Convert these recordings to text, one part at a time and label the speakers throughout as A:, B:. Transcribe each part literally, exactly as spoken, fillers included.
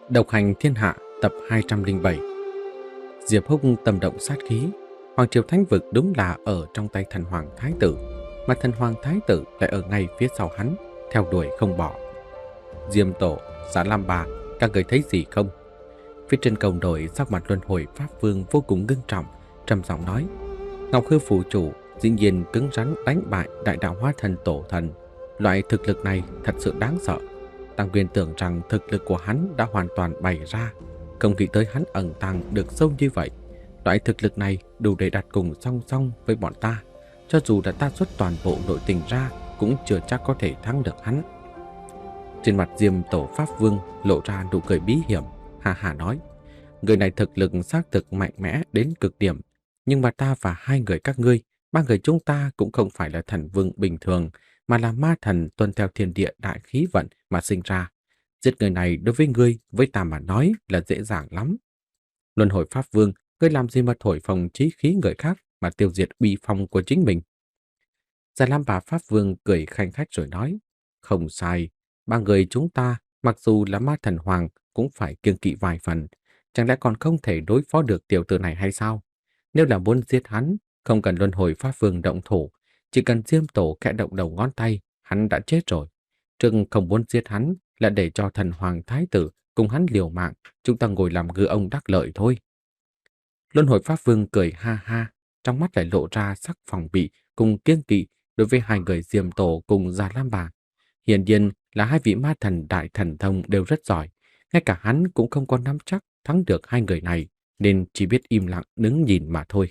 A: Độc hành thiên hạ tập hai trăm lẻ bảy. Diệp Húc tâm động sát khí. Hoàng triều thánh vực đúng là ở trong tay thần hoàng thái tử, mà thần hoàng thái tử lại ở ngay phía sau hắn, theo đuổi không bỏ. Diêm Tổ, Giá Lam Bà, các người thấy gì không? Phía trên cầu nổi, sắc mặt luân hồi pháp vương vô cùng ngưng trọng, trầm giọng nói: Ngọc Hư phủ chủ dĩ nhiên cứng rắn đánh bại đại đạo hóa thần tổ thần. Loại thực lực này thật sự đáng sợ. Tăng Nguyên tưởng rằng thực lực của hắn đã hoàn toàn bày ra, không nghĩ tới hắn ẩn tàng được sâu như vậy. Loại thực lực này đủ để đặt cùng song song với bọn ta. Cho dù đã ta xuất toàn bộ nội tình ra, cũng chưa chắc có thể thắng được hắn. Trên mặt Diêm Tổ Pháp Vương lộ ra nụ cười bí hiểm, hà hà nói: Người này thực lực xác thực mạnh mẽ đến cực điểm, nhưng mà ta và hai người các ngươi, ba người chúng ta cũng không phải là thần vương bình thường, mà là ma thần tuân theo thiên địa đại khí vận mà sinh ra. Giết người này đối với ngươi, với ta mà nói là dễ dàng lắm. Luân hồi Pháp Vương, ngươi làm gì mà thổi phồng chí khí người khác mà tiêu diệt uy phong của chính mình? Già Lam Bà Pháp Vương cười khanh khách rồi nói: Không sai, ba người chúng ta mặc dù là ma thần hoàng cũng phải kiêng kỵ vài phần, chẳng lẽ còn không thể đối phó được tiểu tử này hay sao? Nếu là muốn giết hắn, không cần luân hồi Pháp Vương động thủ, chỉ cần Diêm Tổ khẽ động đầu ngón tay, hắn đã chết rồi. Trừng không muốn giết hắn là để cho thần hoàng thái tử cùng hắn liều mạng, chúng ta ngồi làm ngư ông đắc lợi thôi. Luân hồi Pháp Vương cười ha ha, trong mắt lại lộ ra sắc phòng bị cùng kiêng kỵ đối với hai người Diêm Tổ cùng Già Lam Bà. Hiển nhiên là hai vị ma thần đại thần thông đều rất giỏi, ngay cả hắn cũng không có nắm chắc thắng được hai người này, nên chỉ biết im lặng đứng nhìn mà thôi.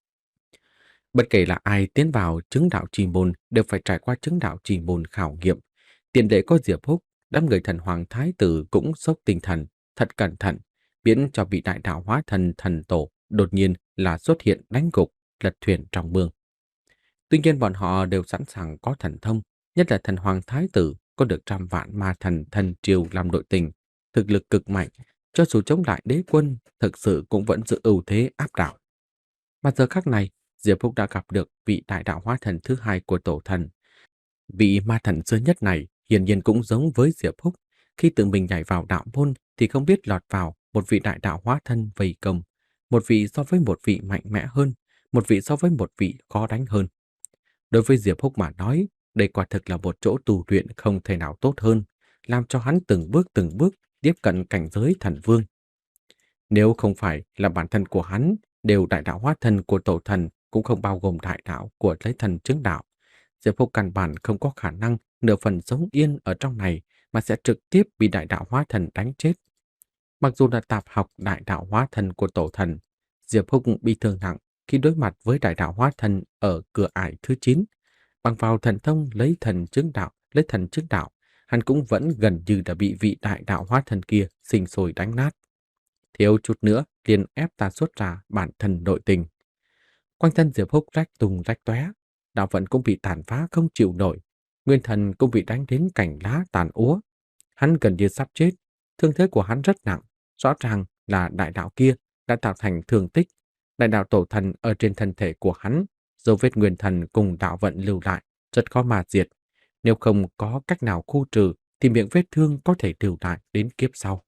A: Bất kể là ai tiến vào chứng đạo trì môn đều phải trải qua chứng đạo trì môn khảo nghiệm. Tiền lệ có Diệp Húc, đám người thần hoàng thái tử cũng sốc tinh thần, thật cẩn thận, biến cho bị đại đạo hóa thần thần tổ đột nhiên là xuất hiện đánh gục, lật thuyền trong mương. Tuy nhiên bọn họ đều sẵn sàng có thần thông, nhất là thần hoàng thái tử có được trăm vạn ma thần thần triều làm đội tình, thực lực cực mạnh, cho dù chống lại đế quân, thực sự cũng vẫn giữ ưu thế áp đảo. Mà giờ khắc này, Diệp Húc đã gặp được vị đại đạo hóa thần thứ hai của tổ thần. Vị ma thần xưa nhất này hiển nhiên cũng giống với Diệp Húc, khi tự mình nhảy vào đạo môn thì không biết lọt vào một vị đại đạo hóa thân vây công, một vị so với một vị mạnh mẽ hơn, một vị so với một vị khó đánh hơn. Đối với Diệp Húc mà nói, đây quả thực là một chỗ tu luyện không thể nào tốt hơn, làm cho hắn từng bước từng bước tiếp cận cảnh giới thần vương. Nếu không phải là bản thân của hắn đều đại đạo hóa thân của tổ thần, cũng không bao gồm đại đạo của lấy thần chứng đạo, Diệp Húc căn bản không có khả năng nửa phần sống yên ở trong này, mà sẽ trực tiếp bị đại đạo hóa thần đánh chết. Mặc dù là tạp học đại đạo hóa thân của tổ thần, Diệp Húc bị thương nặng khi đối mặt với đại đạo hóa thân ở cửa ải thứ chín. Bằng vào thần thông lấy thần chứng đạo, lấy thần chứng đạo, hắn cũng vẫn gần như đã bị vị đại đạo hóa thân kia sinh sôi đánh nát. Thiếu chút nữa liền ép ta xuất ra bản thân nội tình. Quanh thân Diệp Húc rách tung rách tóe, đạo vận cũng bị tàn phá không chịu nổi, nguyên thần cũng bị đánh đến cành lá tàn úa. Hắn gần như sắp chết, thương thế của hắn rất nặng, rõ ràng là đại đạo kia đã tạo thành thương tích. Đại đạo tổ thần ở trên thân thể của hắn, dấu vết nguyên thần cùng đạo vận lưu lại, rất khó mà diệt. Nếu không có cách nào khu trừ, thì miệng vết thương có thể lưu lại đến kiếp sau.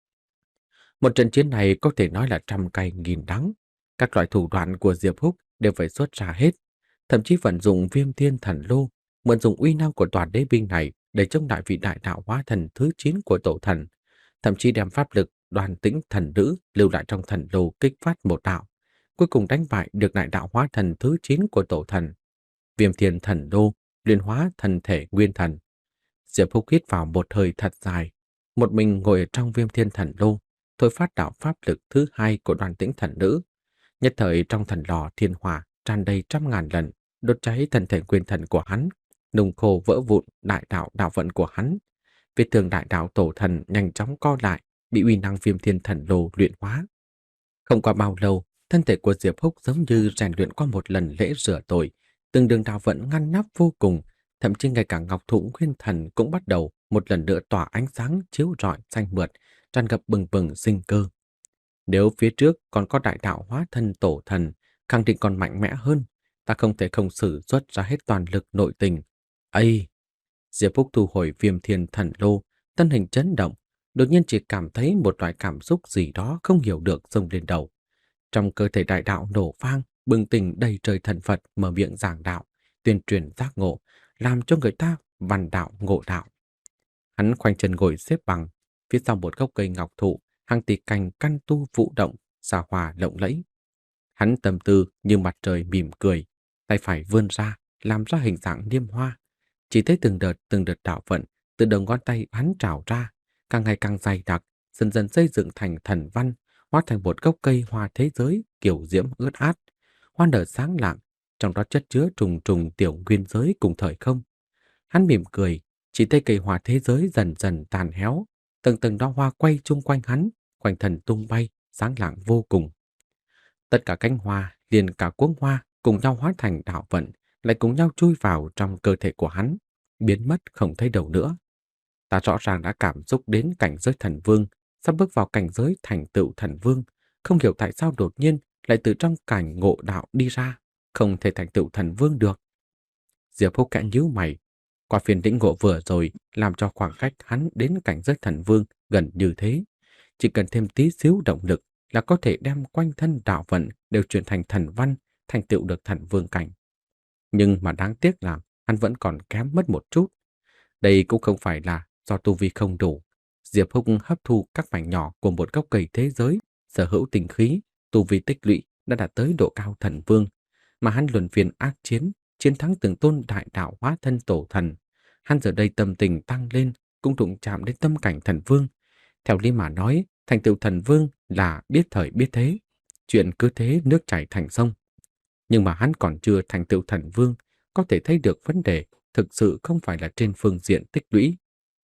A: Một trận chiến này có thể nói là trăm cay nghìn đắng. Các loại thủ đoạn của Diệp Húc đều phải xuất ra hết, thậm chí vận dụng Viêm Thiên Thần Lô, mượn dùng uy năng của toàn đế binh này để chống lại vị đại đạo hóa thần thứ chín của tổ thần, thậm chí đem pháp lực Đoàn Tĩnh Thần Nữ lưu lại trong thần lô kích phát một đạo, cuối cùng đánh bại được đại đạo hóa thần thứ chín của tổ thần. Viêm Thiên Thần Lô luyện hóa thần thể nguyên thần. Diệp Húc hít vào một hơi thật dài, một mình ngồi ở trong Viêm Thiên Thần Lô, thôi phát đạo pháp lực thứ hai của Đoàn Tĩnh Thần Nữ. Nhất thời trong thần lò thiên hỏa tràn đầy trăm ngàn lần, đốt cháy thân thể nguyên thần của hắn, nung khô vỡ vụn đại đạo đạo vận của hắn. Vết thương đại đạo tổ thần nhanh chóng co lại, bị uy năng Viêm Thiên Thần Lô luyện hóa. Không qua bao lâu, thân thể của Diệp Húc giống như rèn luyện qua một lần lễ rửa tội, từng đường đạo vận ngăn nắp vô cùng, thậm chí ngay cả ngọc thụ nguyên thần cũng bắt đầu một lần nữa tỏa ánh sáng chiếu rọi xanh mượt, tràn ngập bừng bừng sinh cơ. Nếu phía trước còn có đại đạo hóa thân tổ thần, khẳng định còn mạnh mẽ hơn, ta không thể không sử xuất ra hết toàn lực nội tình. Ây! Diệp Húc thu hồi Viêm Thiên Thần Lô, thân hình chấn động, đột nhiên chỉ cảm thấy một loại cảm xúc gì đó không hiểu được dâng lên đầu. Trong cơ thể đại đạo nổ vang, bừng tỉnh đầy trời thần Phật mở miệng giảng đạo, tuyên truyền giác ngộ, làm cho người ta văn đạo ngộ đạo. Hắn khoanh chân ngồi xếp bằng, phía sau một gốc cây ngọc thụ, hàng tỷ cành căn tu vụ động, xa hòa lộng lẫy. Hắn tâm tư như mặt trời mỉm cười, tay phải vươn ra, làm ra hình dạng niêm hoa. Chỉ thấy từng đợt từng đợt đạo vận từ đầu ngón tay hắn trào ra, càng ngày càng dày đặc, dần dần xây dựng thành thần văn, hóa thành một gốc cây hoa thế giới kiểu diễm ướt át, hoa nở sáng lạng, trong đó chất chứa trùng trùng tiểu nguyên giới cùng thời không. Hắn mỉm cười, chỉ thấy cây hoa thế giới dần dần tàn héo, từng từng đóa hoa quay chung quanh hắn, quanh thần tung bay, sáng lạng vô cùng. Tất cả cánh hoa, liền cả cuống hoa cùng nhau hóa thành đạo vận, lại cùng nhau chui vào trong cơ thể của hắn, biến mất không thấy đâu nữa. Ta rõ ràng đã cảm xúc đến cảnh giới thần vương, sắp bước vào cảnh giới thành tựu thần vương, không hiểu tại sao đột nhiên lại từ trong cảnh ngộ đạo đi ra, không thể thành tựu thần vương được. Diệp Húc kẽ nhíu mày, qua phiền lĩnh ngộ vừa rồi làm cho khoảng cách hắn đến cảnh giới thần vương gần như thế. Chỉ cần thêm tí xíu động lực là có thể đem quanh thân đạo vận đều chuyển thành thần văn, thành tựu được thần vương cảnh. Nhưng mà đáng tiếc là hắn vẫn còn kém mất một chút. Đây cũng không phải là do tu vi không đủ. Diệp Húc hấp thu các mảnh nhỏ của một gốc cây thế giới, sở hữu tinh khí, tu vi tích lũy đã đạt tới độ cao thần vương, mà hắn luân phiên ác chiến, chiến thắng từng tôn đại đạo hóa thân tổ thần. Hắn giờ đây tâm tình tăng lên, cũng đụng chạm đến tâm cảnh thần vương. Theo lý mà nói, thành tựu thần vương là biết thời biết thế, chuyện cứ thế nước chảy thành sông. Nhưng mà hắn còn chưa thành tựu thần vương, có thể thấy được vấn đề thực sự không phải là trên phương diện tích lũy.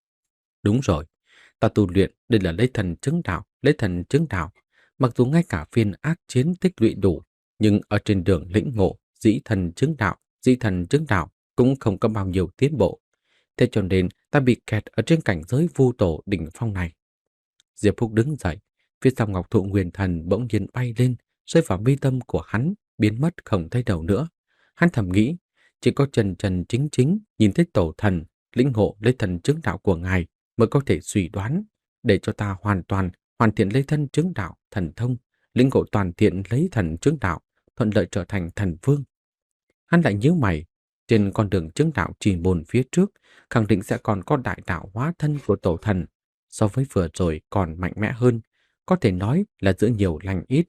A: Đúng rồi, ta tu luyện đây là lấy thần chứng đạo, lấy thần chứng đạo. Mặc dù ngay cả phiên ác chiến tích lũy đủ, nhưng ở trên đường lĩnh ngộ, dĩ thần chứng đạo, dĩ thần chứng đạo cũng không có bao nhiêu tiến bộ. Thế cho nên ta bị kẹt ở trên cảnh giới vu tổ đỉnh phong này. Diệp Phúc đứng dậy, phía sau ngọc thụ nguyên thần bỗng nhiên bay lên, rơi vào mi tâm của hắn, biến mất không thấy đâu nữa. Hắn thầm nghĩ, chỉ có Trần Trần chính chính nhìn thấy tổ thần, lĩnh ngộ lấy thần chứng đạo của ngài mới có thể suy đoán, để cho ta hoàn toàn hoàn thiện lấy thân chứng đạo thần thông, lĩnh ngộ toàn thiện lấy thần chứng đạo, thuận lợi trở thành thần vương. Hắn lại nhíu mày, trên con đường chứng đạo trì môn phía trước, khẳng định sẽ còn có đại đạo hóa thân của tổ thần, so với vừa rồi còn mạnh mẽ hơn, có thể nói là giữa nhiều lành ít.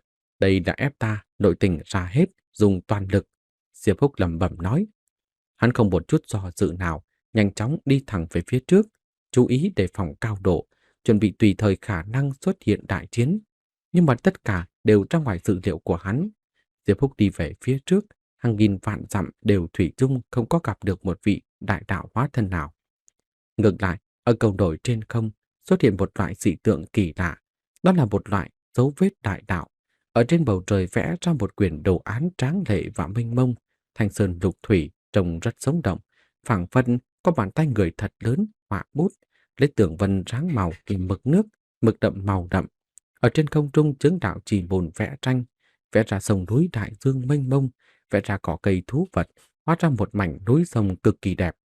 A: Đây đã ép ta nội tình ra hết, dùng toàn lực. Diệp Húc lẩm bẩm nói. Hắn không một chút do dự nào, nhanh chóng đi thẳng về phía trước, chú ý đề phòng cao độ, chuẩn bị tùy thời khả năng xuất hiện đại chiến. Nhưng mà tất cả đều ra ngoài dự liệu của hắn. Diệp Húc đi về phía trước, hàng nghìn vạn dặm đều thủy chung không có gặp được một vị đại đạo hóa thân nào. Ngược lại, ở cầu nổi trên không xuất hiện một loại dị tượng kỳ lạ, đó là một loại dấu vết đại đạo. Ở trên bầu trời vẽ ra một quyển đồ án tráng lệ và mênh mông, thanh sơn lục thủy trông rất sống động, phảng phất có bàn tay người thật lớn họa bút, lấy tường vân ráng màu kim mực nước, mực đậm màu đậm. Ở trên không trung chứng đạo chỉ bồn vẽ tranh, vẽ ra sông núi đại dương mênh mông, vẽ ra cỏ cây thú vật, hóa ra một mảnh núi sông cực kỳ đẹp.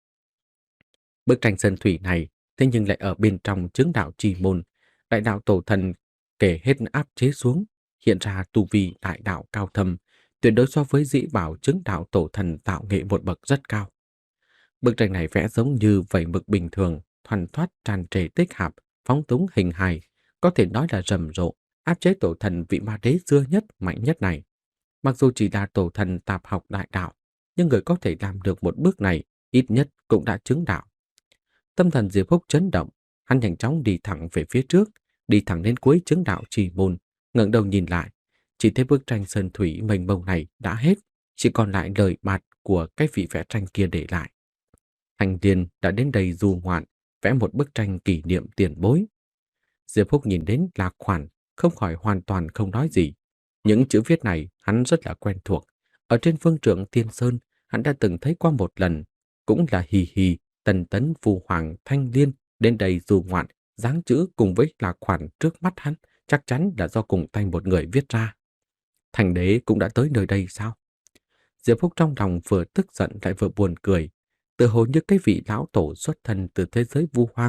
A: Bức tranh sơn thủy này thế nhưng lại ở bên trong chứng đạo trì môn, đại đạo tổ thần kể hết áp chế xuống, hiện ra tu vi đại đạo cao thâm, tuyệt đối so với dĩ bảo chứng đạo tổ thần tạo nghệ một bậc rất cao. Bức tranh này vẽ giống như vẩy mực bình thường, thoăn thoắt tràn trề tích hạp, phóng túng hình hài, có thể nói là rầm rộ, áp chế tổ thần vị ma đế xưa nhất, mạnh nhất này. Mặc dù chỉ là tổ thần tạp học đại đạo, nhưng người có thể làm được một bước này, ít nhất cũng đã chứng đạo. Tâm thần Diệp Húc chấn động, hắn nhanh chóng đi thẳng về phía trước, đi thẳng đến cuối chứng đạo trì môn, ngẩng đầu nhìn lại, chỉ thấy bức tranh sơn thủy mênh mông này đã hết, chỉ còn lại lời bạt của cái vị vẽ tranh kia để lại. Thành Điền đã đến đây du ngoạn, vẽ một bức tranh kỷ niệm tiền bối. Diệp Húc nhìn đến Lạc Khoản, không khỏi hoàn toàn không nói gì. Những chữ viết này hắn rất là quen thuộc. Ở trên phương trượng Tiên Sơn, hắn đã từng thấy qua một lần, cũng là hì hì, tần tấn phù hoàng thanh liên đến đây du ngoạn, dáng chữ cùng với Lạc Khoản trước mắt hắn, chắc chắn là do cùng tay một người viết ra. Thành đế cũng đã tới nơi đây sao? Diệp Húc trong lòng vừa tức giận lại vừa buồn cười, tự hồ như cái vị lão tổ xuất thân từ thế giới vu hoang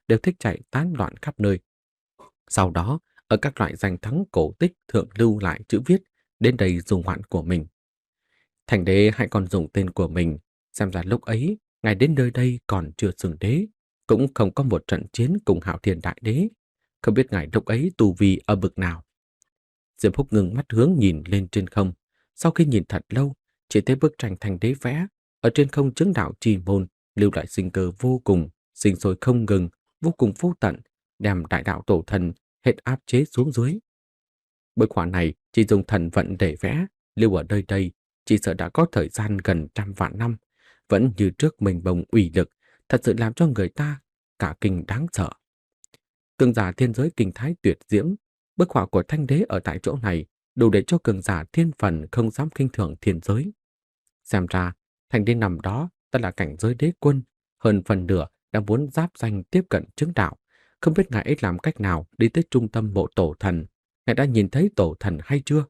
A: đều thích chạy tán loạn khắp nơi. Sau đó, ở các loại danh thắng cổ tích thượng lưu lại chữ viết đến đây dùng hoạn của mình. Thành đế hãy còn dùng tên của mình, xem ra lúc ấy, ngài đến nơi đây còn chưa xưng đế, cũng không có một trận chiến cùng Hạo Thiên Đại Đế. Không biết ngài lúc ấy tu vi ở bực nào. Diệp Húc ngừng mắt hướng nhìn lên trên không. Sau khi nhìn thật lâu, chỉ thấy bức tranh thành đế vẽ, ở trên không chứng đạo chi môn, lưu lại sinh cơ vô cùng, sinh sôi không ngừng, vô cùng vô tận, đem đại đạo tổ thần hết áp chế xuống dưới. Bức họa này chỉ dùng thần vận để vẽ, lưu ở nơi đây, chỉ sợ đã có thời gian gần trăm vạn năm, vẫn như trước mình bồng ủy lực, thật sự làm cho người ta cả kinh đáng sợ. Cường giả thiên giới kinh thái tuyệt diễm, bức họa của thanh đế ở tại chỗ này đủ để cho cường giả thiên phần không dám khinh thường thiên giới. Xem ra, thanh đế nằm đó đã là cảnh giới đế quân, hơn phần nửa đang muốn giáp danh tiếp cận chứng đạo. Không biết ngài ấy làm cách nào đi tới trung tâm bộ tổ thần, ngài đã nhìn thấy tổ thần hay chưa?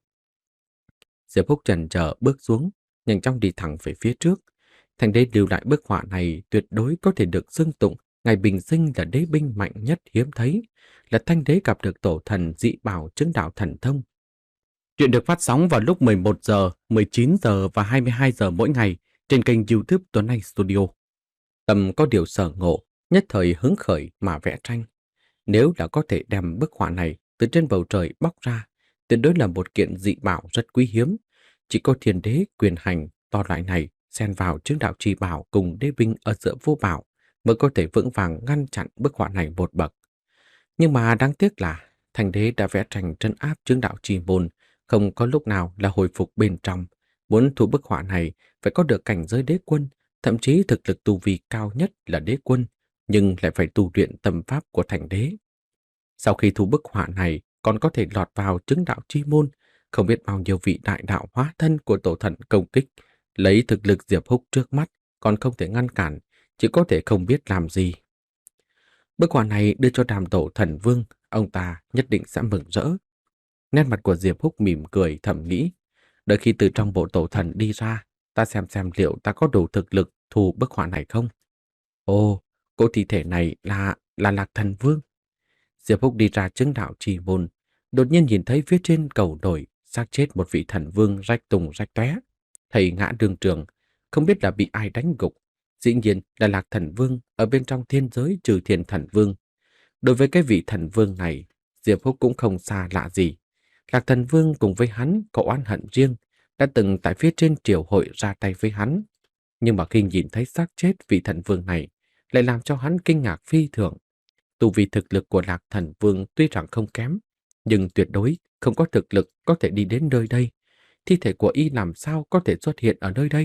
A: Diệp Húc chần chờ bước xuống, nhanh chóng đi thẳng về phía trước. Thanh đế lưu lại bức họa này tuyệt đối có thể được xưng tụng ngày bình sinh là đế binh mạnh nhất hiếm thấy, là thanh đế gặp được tổ thần dị bảo chứng đạo thần thông. Chuyện được phát sóng vào lúc mười một giờ, mười chín giờ và hai mươi hai giờ mỗi ngày trên kênh YouTube Tuấn Anh Studio. Tâm có điều sở ngộ, nhất thời hứng khởi mà vẽ tranh. Nếu đã có thể đem bức họa này từ trên bầu trời bóc ra, tuyệt đối là một kiện dị bảo rất quý hiếm. Chỉ có thiên đế quyền hành to loại này xen vào chứng đạo chi bảo cùng đế binh ở giữa vô bảo mới có thể vững vàng ngăn chặn bức họa này một bậc. Nhưng mà đáng tiếc là thành đế đã vẽ tranh trấn áp chứng đạo chi môn, không có lúc nào là hồi phục bên trong. Muốn thu bức họa này phải có được cảnh giới đế quân, thậm chí thực lực tu vi cao nhất là đế quân, nhưng lại phải tu luyện tâm pháp của thành đế. Sau khi thu bức họa này còn có thể lọt vào chứng đạo chi môn, không biết bao nhiêu vị đại đạo hóa thân của tổ thần công kích, lấy thực lực Diệp Húc trước mắt còn không thể ngăn cản, chỉ có thể không biết làm gì. Bức họa này đưa cho Đàm Tổ Thần Vương, ông ta nhất định sẽ mừng rỡ. Nét mặt của Diệp Húc mỉm cười thầm nghĩ, đợi khi từ trong bộ tổ thần đi ra, ta xem xem liệu ta có đủ thực lực thu bức họa này không. Ồ, cô thi thể này là là Lạc Thần Vương. Diệp Húc đi ra chứng đạo trì môn, đột nhiên nhìn thấy phía trên cầu nổi xác chết một vị thần vương rách tùng rách tóe, thầy ngã đường trường, không biết là bị ai đánh gục. Dĩ nhiên là Lạc Thần Vương ở bên trong thiên giới trừ thiên thần vương. Đối với cái vị thần vương này, Diệp Húc cũng không xa lạ gì. Lạc Thần Vương cùng với hắn có oán hận riêng, đã từng tại phía trên triều hội ra tay với hắn. Nhưng mà khi nhìn thấy xác chết vị thần vương này, lại làm cho hắn kinh ngạc phi thường. Tu vi thực lực của Lạc Thần Vương tuy rằng không kém, nhưng tuyệt đối không có thực lực có thể đi đến nơi đây. Thi thể của y làm sao có thể xuất hiện ở nơi đây?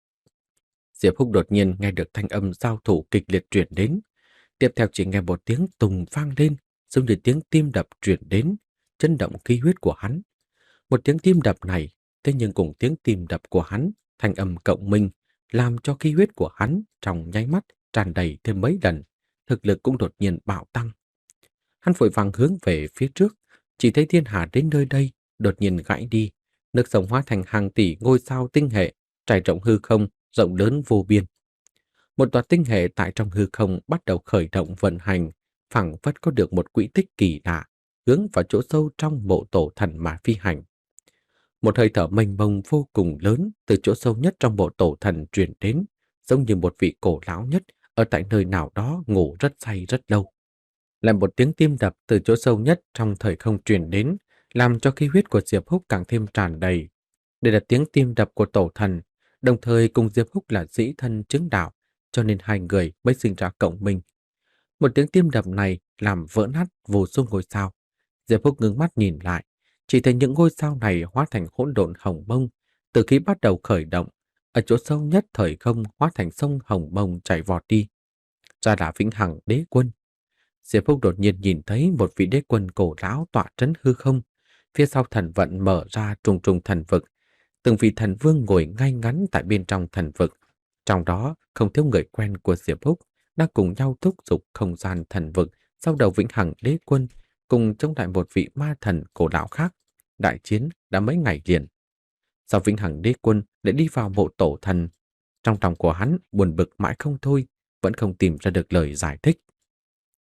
A: Diệp Húc đột nhiên nghe được thanh âm giao thủ kịch liệt truyền đến. Tiếp theo chỉ nghe một tiếng tùng vang lên, giống như tiếng tim đập truyền đến, chấn động khí huyết của hắn. Một tiếng tim đập này, thế nhưng cùng tiếng tim đập của hắn, thanh âm cộng minh, làm cho khí huyết của hắn trong nháy mắt tràn đầy thêm mấy lần, thực lực cũng đột nhiên bạo tăng. Hắn vội vàng hướng về phía trước, chỉ thấy thiên hà đến nơi đây, đột nhiên gãy đi, nước sông hóa thành hàng tỷ ngôi sao tinh hệ, trải rộng hư không, rộng lớn vô biên. Một tòa tinh hệ tại trong hư không bắt đầu khởi động vận hành, phảng phất có được một quỹ tích kỳ lạ, hướng vào chỗ sâu trong mộ tổ thần mà phi hành. Một hơi thở mênh mông vô cùng lớn từ chỗ sâu nhất trong bộ tổ thần truyền đến, giống như một vị cổ lão nhất ở tại nơi nào đó ngủ rất say rất lâu. Lại một tiếng tim đập từ chỗ sâu nhất trong thời không truyền đến, làm cho khí huyết của Diệp Húc càng thêm tràn đầy. Đây là tiếng tim đập của tổ thần, đồng thời cùng Diệp Húc là dĩ thân chứng đạo, cho nên hai người mới sinh ra cộng minh. Một tiếng tim đập này làm vỡ nát vô số ngôi sao. Diệp Húc ngưng mắt nhìn lại, chỉ thấy những ngôi sao này hóa thành hỗn độn hồng mông, từ khi bắt đầu khởi động, ở chỗ sâu nhất thời không hóa thành sông hồng mông chảy vọt đi. Ra là vĩnh hằng đế quân. Diệp Húc đột nhiên nhìn thấy một vị đế quân cổ lão tọa trấn hư không, phía sau thần vận mở ra trùng trùng thần vực, từng vị thần vương ngồi ngay ngắn tại bên trong thần vực. Trong đó không thiếu người quen của Diệp Húc đang cùng nhau thúc giục không gian thần vực sau đầu vĩnh hằng đế quân, cùng chống lại một vị ma thần cổ lão khác. Đại chiến đã mấy ngày liền. Sau vĩnh hằng đế quân lại đi vào mộ tổ thần, trong lòng của hắn buồn bực mãi không thôi, vẫn không tìm ra được lời giải thích.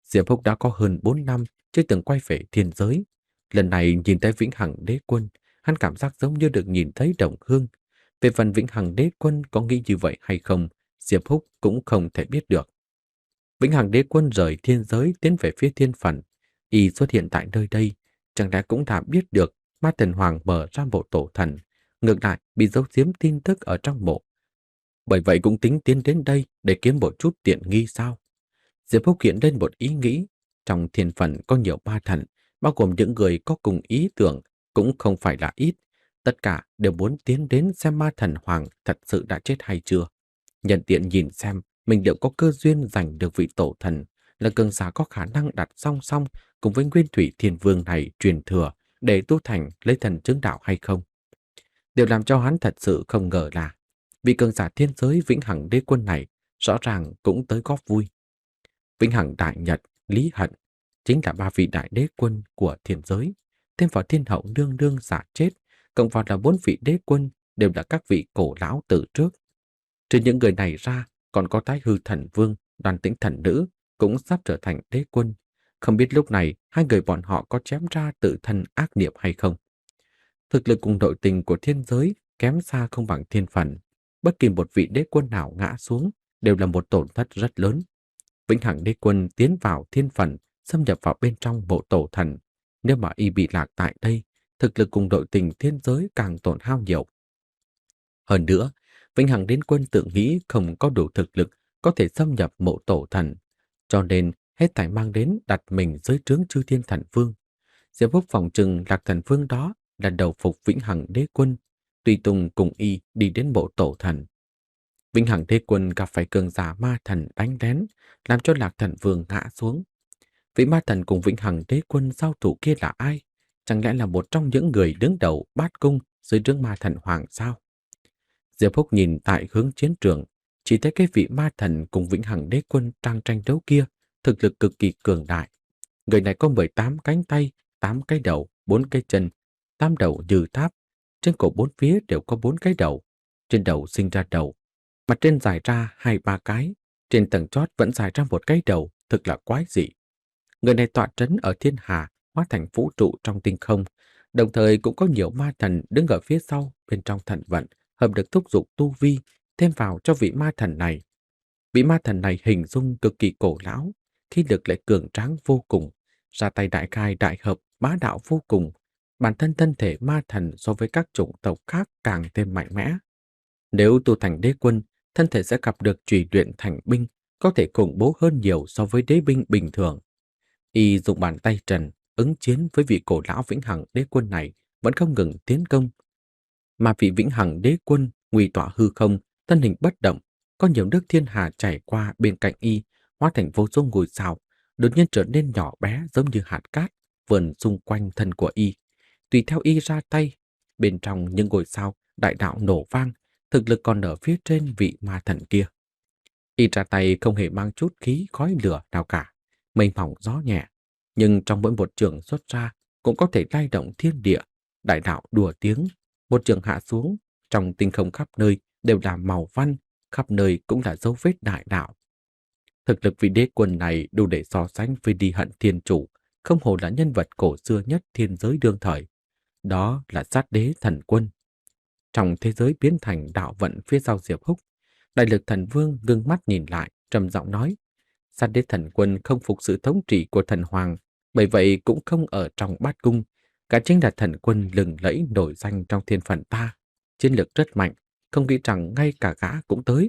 A: Diệp Húc đã có hơn bốn năm chưa từng quay về thiên giới. Lần này nhìn thấy Vĩnh Hằng Đế Quân, hắn cảm giác giống như được nhìn thấy đồng hương. Về phần Vĩnh Hằng Đế Quân có nghĩ như vậy hay không, Diệp Húc cũng không thể biết được. Vĩnh Hằng Đế Quân rời thiên giới tiến về phía thiên phần. Y xuất hiện tại nơi đây, chẳng lẽ cũng đã biết được Ma Thần Hoàng mở ra bộ tổ thần, ngược lại bị giấu giếm tin tức ở trong bộ. Bởi vậy cũng tính tiến đến đây để kiếm một chút tiện nghi sao? Diệp Húc hiện lên một ý nghĩ, trong thiên phần có nhiều ma thần, bao gồm những người có cùng ý tưởng, cũng không phải là ít. Tất cả đều muốn tiến đến xem ma thần hoàng thật sự đã chết hay chưa. Nhận tiện nhìn xem mình liệu có cơ duyên giành được vị tổ thần, là cường giả có khả năng đặt song song cùng với Nguyên Thủy Thiên Vương này truyền thừa để tu thành lấy thần chứng đạo hay không. Điều làm cho hắn thật sự không ngờ là vị cường giả thiên giới Vĩnh Hằng Đế Quân này rõ ràng cũng tới góp vui. Vĩnh Hằng Đại Nhật, Lý Hận chính là ba vị đại đế quân của thiên giới, thêm vào thiên hậu nương nương giả chết, cộng vào là bốn vị đế quân đều là các vị cổ lão từ trước. Trừ những người này ra, còn có Thái Hư Thần Vương, Đoàn Tĩnh Thần Nữ cũng sắp trở thành đế quân. Không biết lúc này hai người bọn họ có chém ra tự thân ác niệm hay không. Thực lực cùng nội tình của thiên giới kém xa không bằng thiên phần. Bất kỳ một vị đế quân nào ngã xuống đều là một tổn thất rất lớn. Vĩnh Hằng Đế Quân tiến vào thiên phần, xâm nhập vào bên trong bộ tổ thần. Nếu mà y bị lạc tại đây, thực lực cùng nội tình thiên giới càng tổn hao nhiều. Hơn nữa, Vĩnh Hằng Đế Quân tự nghĩ không có đủ thực lực có thể xâm nhập mộ tổ thần, cho nên hết thảy mang đến đặt mình dưới trướng Chư Thiên Thần Vương. Diệp Húc phòng trừng Lạc Thần Vương đó là đầu phục Vĩnh Hằng Đế Quân, tùy tùng cùng y đi đến bộ tổ thần. Vĩnh Hằng Đế Quân gặp phải cường giả ma thần đánh lén, làm cho Lạc Thần Vương ngã xuống. Vị ma thần cùng Vĩnh Hằng Đế Quân giao thủ kia là ai? Chẳng lẽ là một trong những người đứng đầu bát cung dưới trướng ma thần hoàng sao? Diệp Húc nhìn tại hướng chiến trường, chỉ thấy cái vị ma thần cùng Vĩnh Hằng Đế Quân đang tranh đấu kia, thực lực cực kỳ cường đại. Người này có mười tám cánh tay, tám cái đầu, bốn cái chân, tám đầu như tháp. Trên cổ bốn phía đều có bốn cái đầu. Trên đầu sinh ra đầu, mặt trên dài ra hai ba cái, trên tầng chót vẫn dài ra một cái đầu, thực là quái dị. Người này tọa trấn ở thiên hà, hóa thành vũ trụ trong tinh không, đồng thời cũng có nhiều ma thần đứng ở phía sau bên trong thần vận, hợp được thúc giục tu vi thêm vào cho vị ma thần này. Vị ma thần này hình dung cực kỳ cổ lão, khí lực lại cường tráng vô cùng, ra tay đại khai đại hợp, bá đạo vô cùng. Bản thân thân thể ma thần so với các chủng tộc khác càng thêm mạnh mẽ. Nếu tu thành đế quân, thân thể sẽ gặp được trùy luyện thành binh, có thể khủng bố hơn nhiều so với đế binh bình thường. Y dùng bàn tay trần ứng chiến với vị cổ lão Vĩnh Hằng Đế Quân này vẫn không ngừng tiến công. Mà vị Vĩnh Hằng Đế Quân nguy tọa hư không, thân hình bất động, có nhiều nước thiên hà chảy qua bên cạnh y, hóa thành vô số ngôi sao, đột nhiên trở nên nhỏ bé giống như hạt cát, vườn xung quanh thân của y. Tùy theo y ra tay, bên trong những ngôi sao đại đạo nổ vang, thực lực còn ở phía trên vị ma thần kia. Y ra tay không hề mang chút khí khói lửa nào cả, mây mỏng gió nhẹ, nhưng trong mỗi một trường xuất ra cũng có thể lay động thiên địa, đại đạo đùa tiếng. Một trường hạ xuống, trong tinh không khắp nơi đều là màu văn, khắp nơi cũng là dấu vết đại đạo. Thực lực vị đế quân này đủ để so sánh với Đi Hận Thiên Chủ, không hổ là nhân vật cổ xưa nhất thiên giới đương thời. Đó là sát đế thần quân. Trong thế giới biến thành đạo vận phía sau Diệp Húc, Đại Lực Thần Vương gương mắt nhìn lại, trầm giọng nói: sát đế thần quân không phục sự thống trị của thần hoàng, bởi vậy cũng không ở trong bát cung. Cả chính là thần quân lừng lẫy nổi danh trong thiên phận ta, chiến lược rất mạnh, không nghĩ rằng ngay cả gã cũng tới.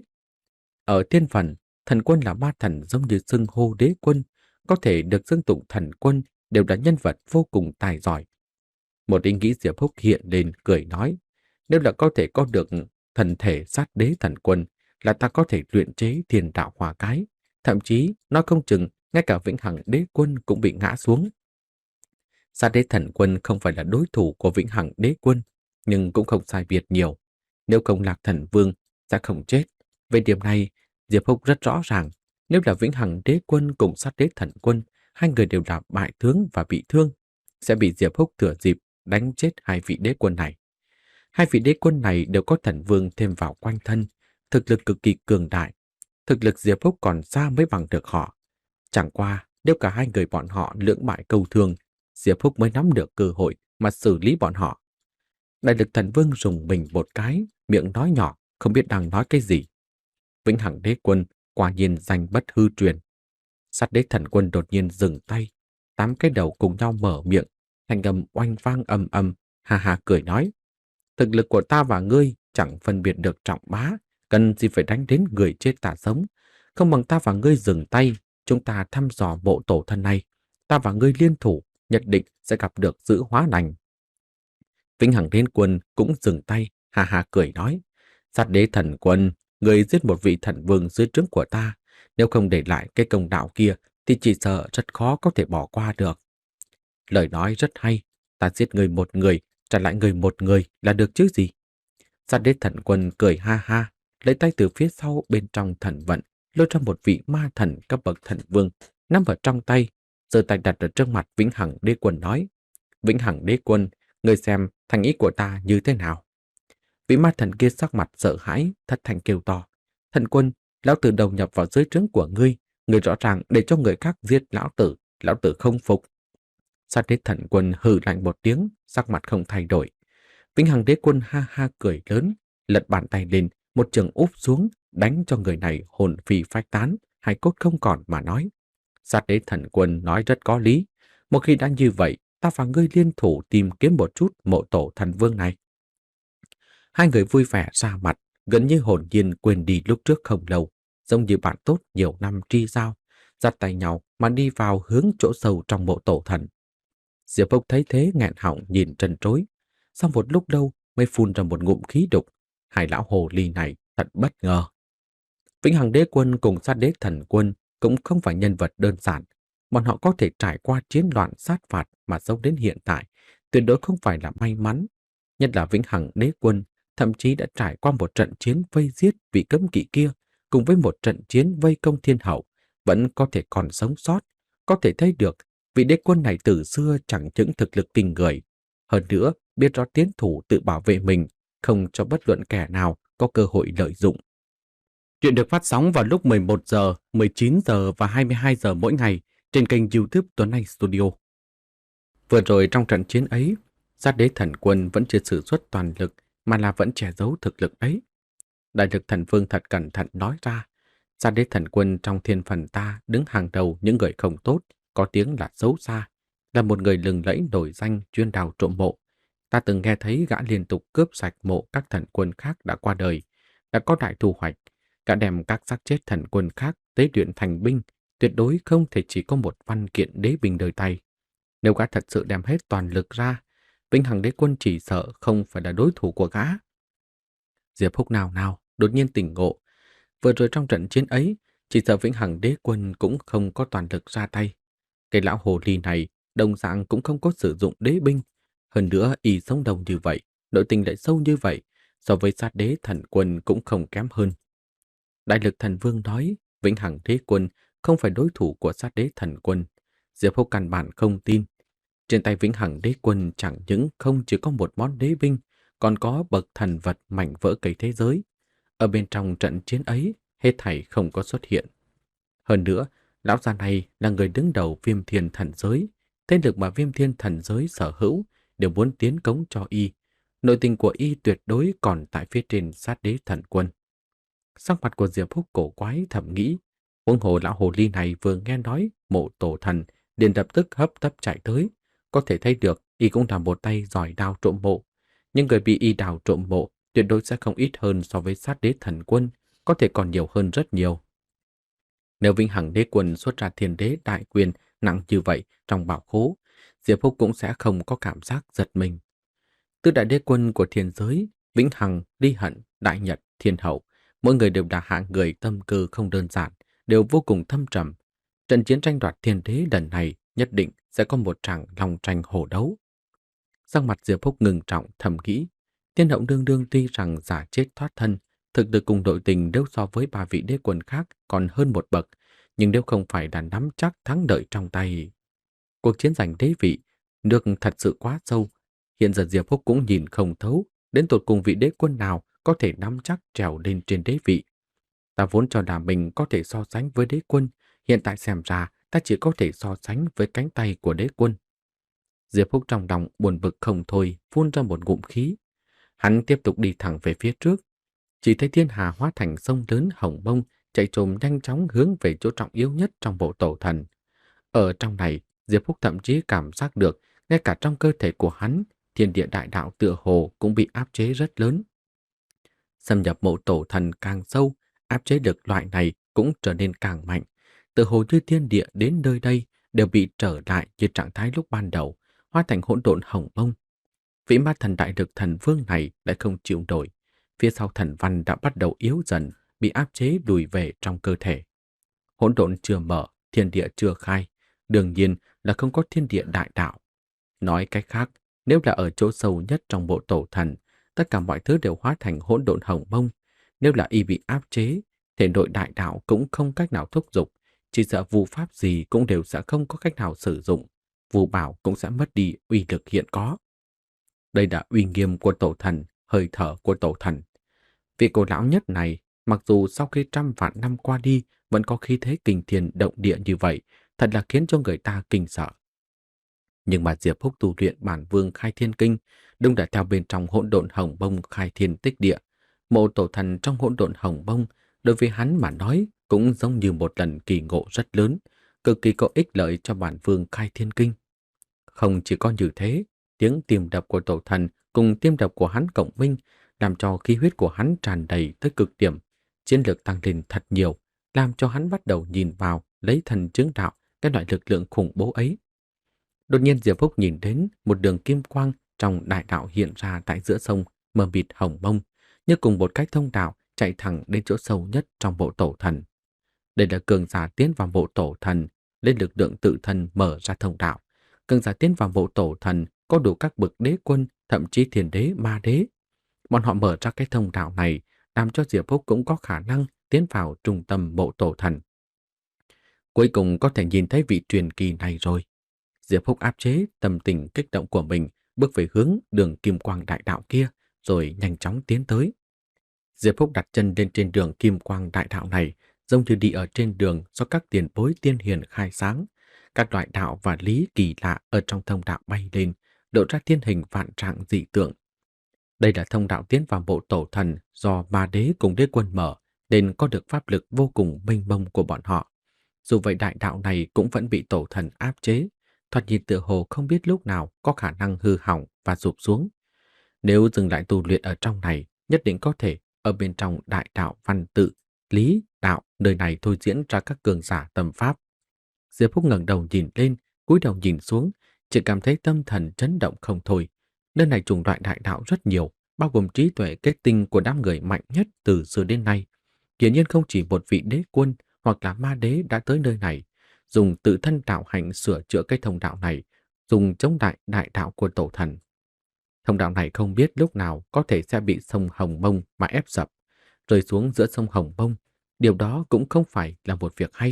A: Ở thiên phần, thần quân là ma thần giống như xưng hô đế quân, có thể được xưng tụng thần quân đều là nhân vật vô cùng tài giỏi. Một ý nghĩ Diệp Húc hiện lên cười nói: nếu là có thể có được thần thể sát đế thần quân, là ta có thể luyện chế thiên đạo hỏa cái, thậm chí nói không chừng ngay cả Vĩnh Hằng Đế Quân cũng bị ngã xuống. Sát đế thần quân không phải là đối thủ của Vĩnh Hằng Đế Quân, nhưng cũng không sai biệt nhiều. Nếu không Lạc Thần Vương sẽ không chết. Về điểm này, Diệp Húc rất rõ ràng, nếu là Vĩnh Hằng Đế Quân cùng sát đế thần quân, hai người đều là bại tướng và bị thương, sẽ bị Diệp Húc thừa dịp đánh chết hai vị đế quân này. Hai vị đế quân này đều có thần vương thêm vào quanh thân, thực lực cực kỳ cường đại. Thực lực Diệp Húc còn xa mới bằng được họ. Chẳng qua, Nếu cả hai người bọn họ lưỡng bại câu thương, Diệp Húc mới nắm được cơ hội mà xử lý bọn họ. Đại lực thần vương rùng mình một cái, miệng nói nhỏ, không biết đang nói cái gì. Vĩnh Hằng Đế Quân quả nhiên danh bất hư truyền. Sát đế thần quân đột nhiên dừng tay, tám cái đầu cùng nhau mở miệng, thanh âm oanh vang ầm ầm, ha ha cười nói: thực lực của ta và ngươi chẳng phân biệt được trọng bá, cần gì phải đánh đến người chết ta sống. Không bằng ta và ngươi dừng tay, chúng ta thăm dò bộ tổ thân này. Ta và ngươi liên thủ, nhất định sẽ gặp được giữ hóa lành. Vĩnh Hằng Đế Quân cũng dừng tay, ha ha cười nói: sát đế thần quân, người giết một vị thần vương dưới trướng của ta, nếu không để lại cái công đạo kia thì chỉ sợ rất khó có thể bỏ qua được. Lời nói rất hay, ta giết người một người, trả lại người một người là được chứ gì. Sát đế thần quân cười ha ha, lấy tay từ phía sau bên trong thần vận, lôi ra một vị ma thần cấp bậc thần vương, nắm ở trong tay, giơ tay đặt ở trước mặt Vĩnh Hằng Đế Quân nói: Vĩnh Hằng Đế Quân, ngươi xem thành ý của ta như thế nào? Vị ma thần kia sắc mặt sợ hãi, thất thanh kêu to: thần quân, lão tử đầu nhập vào dưới trướng của ngươi, ngươi rõ ràng để cho người khác giết lão tử, lão tử không phục. Sát đế thần quân hừ lạnh một tiếng, sắc mặt không thay đổi. Vĩnh Hằng Đế Quân ha ha cười lớn, lật bàn tay lên, một trường úp xuống, đánh cho người này hồn phi phách tán, hai cốt không còn mà nói: sát đế thần quân nói rất có lý, một khi đã như vậy, ta và ngươi liên thủ tìm kiếm một chút mộ tổ thần vương này. Hai người vui vẻ ra mặt, gần như hồn nhiên quên đi lúc trước không lâu, giống như bạn tốt nhiều năm tri giao, dắt tay nhau mà đi vào hướng chỗ sâu trong mộ tổ thần. Diệp Húc thấy thế nghẹn họng nhìn trân trối, sau một lúc lâu mới phun ra một ngụm khí độc. Hai lão hồ ly này thật bất ngờ. Vĩnh Hằng Đế Quân cùng sát đế thần quân cũng không phải nhân vật đơn giản. Bọn họ có thể trải qua chiến loạn sát phạt mà sống đến hiện tại, tuyệt đối không phải là may mắn. Nhất là Vĩnh Hằng Đế Quân thậm chí đã trải qua một trận chiến vây giết vị cấm kỵ kia, cùng với một trận chiến vây công thiên hậu, vẫn có thể còn sống sót. Có thể thấy được vị đế quân này từ xưa chẳng những thực lực kinh người, hơn nữa biết rõ tiến thủ tự bảo vệ mình, không cho bất luận kẻ nào có cơ hội lợi dụng. Chuyện được phát sóng vào lúc mười một giờ, mười chín giờ và hai mươi hai giờ mỗi ngày trên kênh YouTube Tuấn Anh Studio. Vừa rồi trong trận chiến ấy, sát đế thần quân vẫn chưa sử xuất toàn lực mà là vẫn che giấu thực lực ấy. Đại lực thần vương thật cẩn thận nói ra: sát đế thần quân trong thiên phần ta đứng hàng đầu những người không tốt, có tiếng là xấu xa, là một người lừng lẫy nổi danh chuyên đào trộm mộ. Ta từng nghe thấy gã liên tục cướp sạch mộ các thần quân khác đã qua đời, đã có đại thu hoạch, cả đem các xác chết thần quân khác tế luyện thành binh, tuyệt đối không thể chỉ có một văn kiện đế binh đời tay. Nếu gã thật sự đem hết toàn lực ra, Vĩnh Hằng Đế Quân chỉ sợ không phải là đối thủ của gã. Diệp Húc nào nào đột nhiên tỉnh ngộ, vừa rồi trong trận chiến ấy, chỉ sợ Vĩnh Hằng Đế Quân cũng không có toàn lực ra tay. Cái lão hồ ly này đồng dạng cũng không có sử dụng đế binh, hơn nữa y sống đồng như vậy, nội tình lại sâu như vậy, so với sát đế thần quân cũng không kém hơn. Đại lực thần vương nói Vĩnh Hằng Đế Quân không phải đối thủ của sát đế thần quân. Diệp Húc căn bản không tin. Trên tay Vĩnh Hằng Đế Quân chẳng những không chỉ có một món đế binh, còn có bậc thần vật mảnh vỡ cây thế giới. Ở bên trong trận chiến ấy, hết thảy không có xuất hiện. Hơn nữa, lão già này là người đứng đầu Viêm Thiên Thần Giới, thế lực mà Viêm Thiên Thần Giới sở hữu đều muốn tiến cống cho y. Nội tình của y tuyệt đối còn tại phía trên sát đế thần quân. Sắc mặt của Diệp Húc cổ quái thầm nghĩ, huống hồ lão hồ ly này vừa nghe nói mộ tổ thần, liền lập tức hấp tấp chạy tới. Có thể thấy được y cũng là một tay giỏi đào trộm mộ, nhưng người bị y đào trộm mộ tuyệt đối sẽ không ít hơn so với sát đế thần quân, có thể còn nhiều hơn rất nhiều. Nếu Vĩnh Hằng Đế Quân xuất ra thiên đế đại quyền nặng như vậy trong bảo khố, Diệp Húc cũng sẽ không có cảm giác giật mình. Tứ đại đế quân của thiên giới, Vĩnh Hằng, Ly Hận, Đại Nhật, Thiên Hậu, mỗi người đều là hạng người tâm cơ không đơn giản, đều vô cùng thâm trầm. Trận chiến tranh đoạt thiên đế lần này nhất định sẽ có một tràng long tranh hổ đấu. Sắc mặt Diệp Húc ngừng trọng thầm nghĩ, Thiên Hậu đương đương tuy rằng giả chết thoát thân, thực lực cùng đội tình nếu so với ba vị đế quân khác còn hơn một bậc, nhưng nếu không phải là nắm chắc thắng lợi trong tay. Cuộc chiến giành đế vị, nước thật sự quá sâu. Hiện giờ Diệp Húc cũng nhìn không thấu, đến tột cùng vị đế quân nào có thể nắm chắc trèo lên trên đế vị. Ta vốn cho là mình có thể so sánh với đế quân, hiện tại xem ra ta chỉ có thể so sánh với cánh tay của đế quân. Diệp Húc trong lòng buồn bực không thôi, phun ra một ngụm khí. Hắn tiếp tục đi thẳng về phía trước, chỉ thấy thiên hà hóa thành sông lớn hồng mông chạy trồm nhanh chóng hướng về chỗ trọng yếu nhất trong bộ tổ thần. Ở trong này, Diệp Húc thậm chí cảm giác được ngay cả trong cơ thể của hắn, thiên địa đại đạo tựa hồ cũng bị áp chế rất lớn. Xâm nhập mộ tổ thần càng sâu, áp chế được loại này cũng trở nên càng mạnh. Tựa hồ như thiên địa đến nơi đây đều bị trở lại như trạng thái lúc ban đầu, hóa thành hỗn độn hồng mông. Vị ma thần đại lực thần vương này lại không chịu nổi. Phía sau thần văn đã bắt đầu yếu dần, bị áp chế lùi về trong cơ thể. Hỗn độn chưa mở, thiên địa chưa khai, đương nhiên là không có thiên địa đại đạo. Nói cách khác, nếu là ở chỗ sâu nhất trong bộ tổ thần, tất cả mọi thứ đều hóa thành hỗn độn hồng mông. Nếu là y bị áp chế, thể nội đại đạo cũng không cách nào thúc giục, chỉ sợ phù pháp gì cũng đều sẽ không có cách nào sử dụng, phù bảo cũng sẽ mất đi uy lực hiện có. Đây là uy nghiêm của tổ thần, hơi thở của tổ thần. Vị cổ lão nhất này, mặc dù sau khi trăm vạn năm qua đi vẫn có khí thế kinh thiên động địa như vậy, thật là khiến cho người ta kinh sợ. Nhưng mà Diệp Húc tu luyện bản vương khai thiên kinh, đúng đã theo bên trong hỗn độn hồng bông khai thiên tích địa. Mộ tổ thần trong hỗn độn hồng bông, đối với hắn mà nói cũng giống như một lần kỳ ngộ rất lớn, cực kỳ có ích lợi cho bản vương khai thiên kinh. Không chỉ có như thế, tiếng tim đập của tổ thần cùng tim đập của hắn cộng minh làm cho khí huyết của hắn tràn đầy tới cực điểm, chiến lược tăng lên thật nhiều, làm cho hắn bắt đầu nhìn vào lấy thần chứng đạo cái loại lực lượng khủng bố ấy. Đột nhiên Diệp Phúc nhìn đến một đường kim quang trong đại đạo hiện ra tại giữa sông mờ mịt hồng mông, như cùng một cái thông đạo chạy thẳng đến chỗ sâu nhất trong bộ tổ thần. Đây là cường giả tiến vào bộ tổ thần, lên lực lượng tự thân mở ra thông đạo. Cường giả tiến vào bộ tổ thần có đủ các bậc đế quân, thậm chí thiên đế, ma đế. Bọn họ mở ra cái thông đạo này, làm cho Diệp Phúc cũng có khả năng tiến vào trung tâm bộ tổ thần. Cuối cùng có thể nhìn thấy vị truyền kỳ này rồi. Diệp Phúc áp chế tâm tình kích động của mình, bước về hướng đường kim quang đại đạo kia, rồi nhanh chóng tiến tới. Diệp Phúc đặt chân lên trên đường kim quang đại đạo này, giống như đi ở trên đường do các tiền bối tiên hiền khai sáng. Các loại đạo và lý kỳ lạ ở trong thông đạo bay lên, lộ ra thiên hình vạn trạng dị tượng. Đây là thông đạo tiến vào bộ tổ thần do ma đế cùng đế quân mở, nên có được pháp lực vô cùng mênh mông của bọn họ. Dù vậy đại đạo này cũng vẫn bị tổ thần áp chế, thoạt nhìn tựa hồ không biết lúc nào có khả năng hư hỏng và sụp xuống. Nếu dừng lại tu luyện ở trong này, nhất định có thể ở bên trong đại đạo văn tự, lý, đạo, nơi này thôi diễn ra các cường giả tâm pháp. Diệp Phúc ngẩng đầu nhìn lên, cúi đầu nhìn xuống, chỉ cảm thấy tâm thần chấn động không thôi. Nơi này chủng loại đại đạo rất nhiều, bao gồm trí tuệ kết tinh của đám người mạnh nhất từ xưa đến nay. Hiển nhiên không chỉ một vị đế quân hoặc là ma đế đã tới nơi này, dùng tự thân đạo hạnh sửa chữa cái thông đạo này, dùng chống đại đại đạo của tổ thần. Thông đạo này không biết lúc nào có thể sẽ bị sông Hồng Mông mà ép sập, rơi xuống giữa sông Hồng Mông. Điều đó cũng không phải là một việc hay.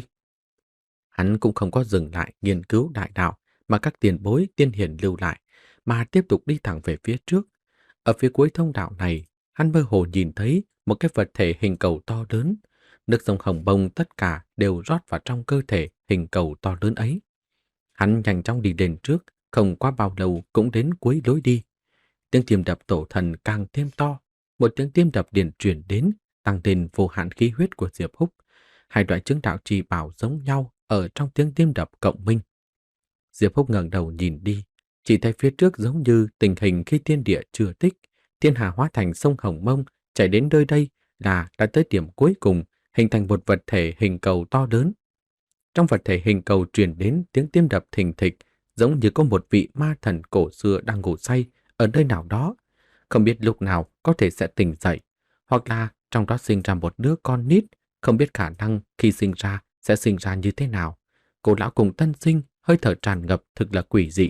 A: Hắn cũng không có dừng lại nghiên cứu đại đạo mà các tiền bối tiên hiền lưu lại, mà tiếp tục đi thẳng về phía trước. Ở phía cuối thông đạo này, hắn mơ hồ nhìn thấy một cái vật thể hình cầu to lớn. Nước sông Hồng Bông tất cả đều rót vào trong cơ thể hình cầu to lớn ấy. Hắn nhanh chóng đi lên trước, không qua bao lâu cũng đến cuối lối đi. Tiếng tim đập tổ thần càng thêm to, một tiếng tim đập liền truyền đến, tăng lên vô hạn khí huyết của Diệp Húc. Hai loại chứng đạo trì bảo giống nhau ở trong tiếng tim đập cộng minh. Diệp Húc ngẩng đầu nhìn đi, chỉ thấy phía trước giống như tình hình khi thiên địa chưa tích, thiên hà hóa thành sông Hồng Mông, chảy đến nơi đây là đã tới điểm cuối cùng, hình thành một vật thể hình cầu to lớn. Trong vật thể hình cầu truyền đến tiếng tim đập thình thịch, giống như có một vị ma thần cổ xưa đang ngủ say ở nơi nào đó, không biết lúc nào có thể sẽ tỉnh dậy, hoặc là trong đó sinh ra một đứa con nít, không biết khả năng khi sinh ra sẽ sinh ra như thế nào. Cô lão cùng tân sinh, hơi thở tràn ngập thực là quỷ dị.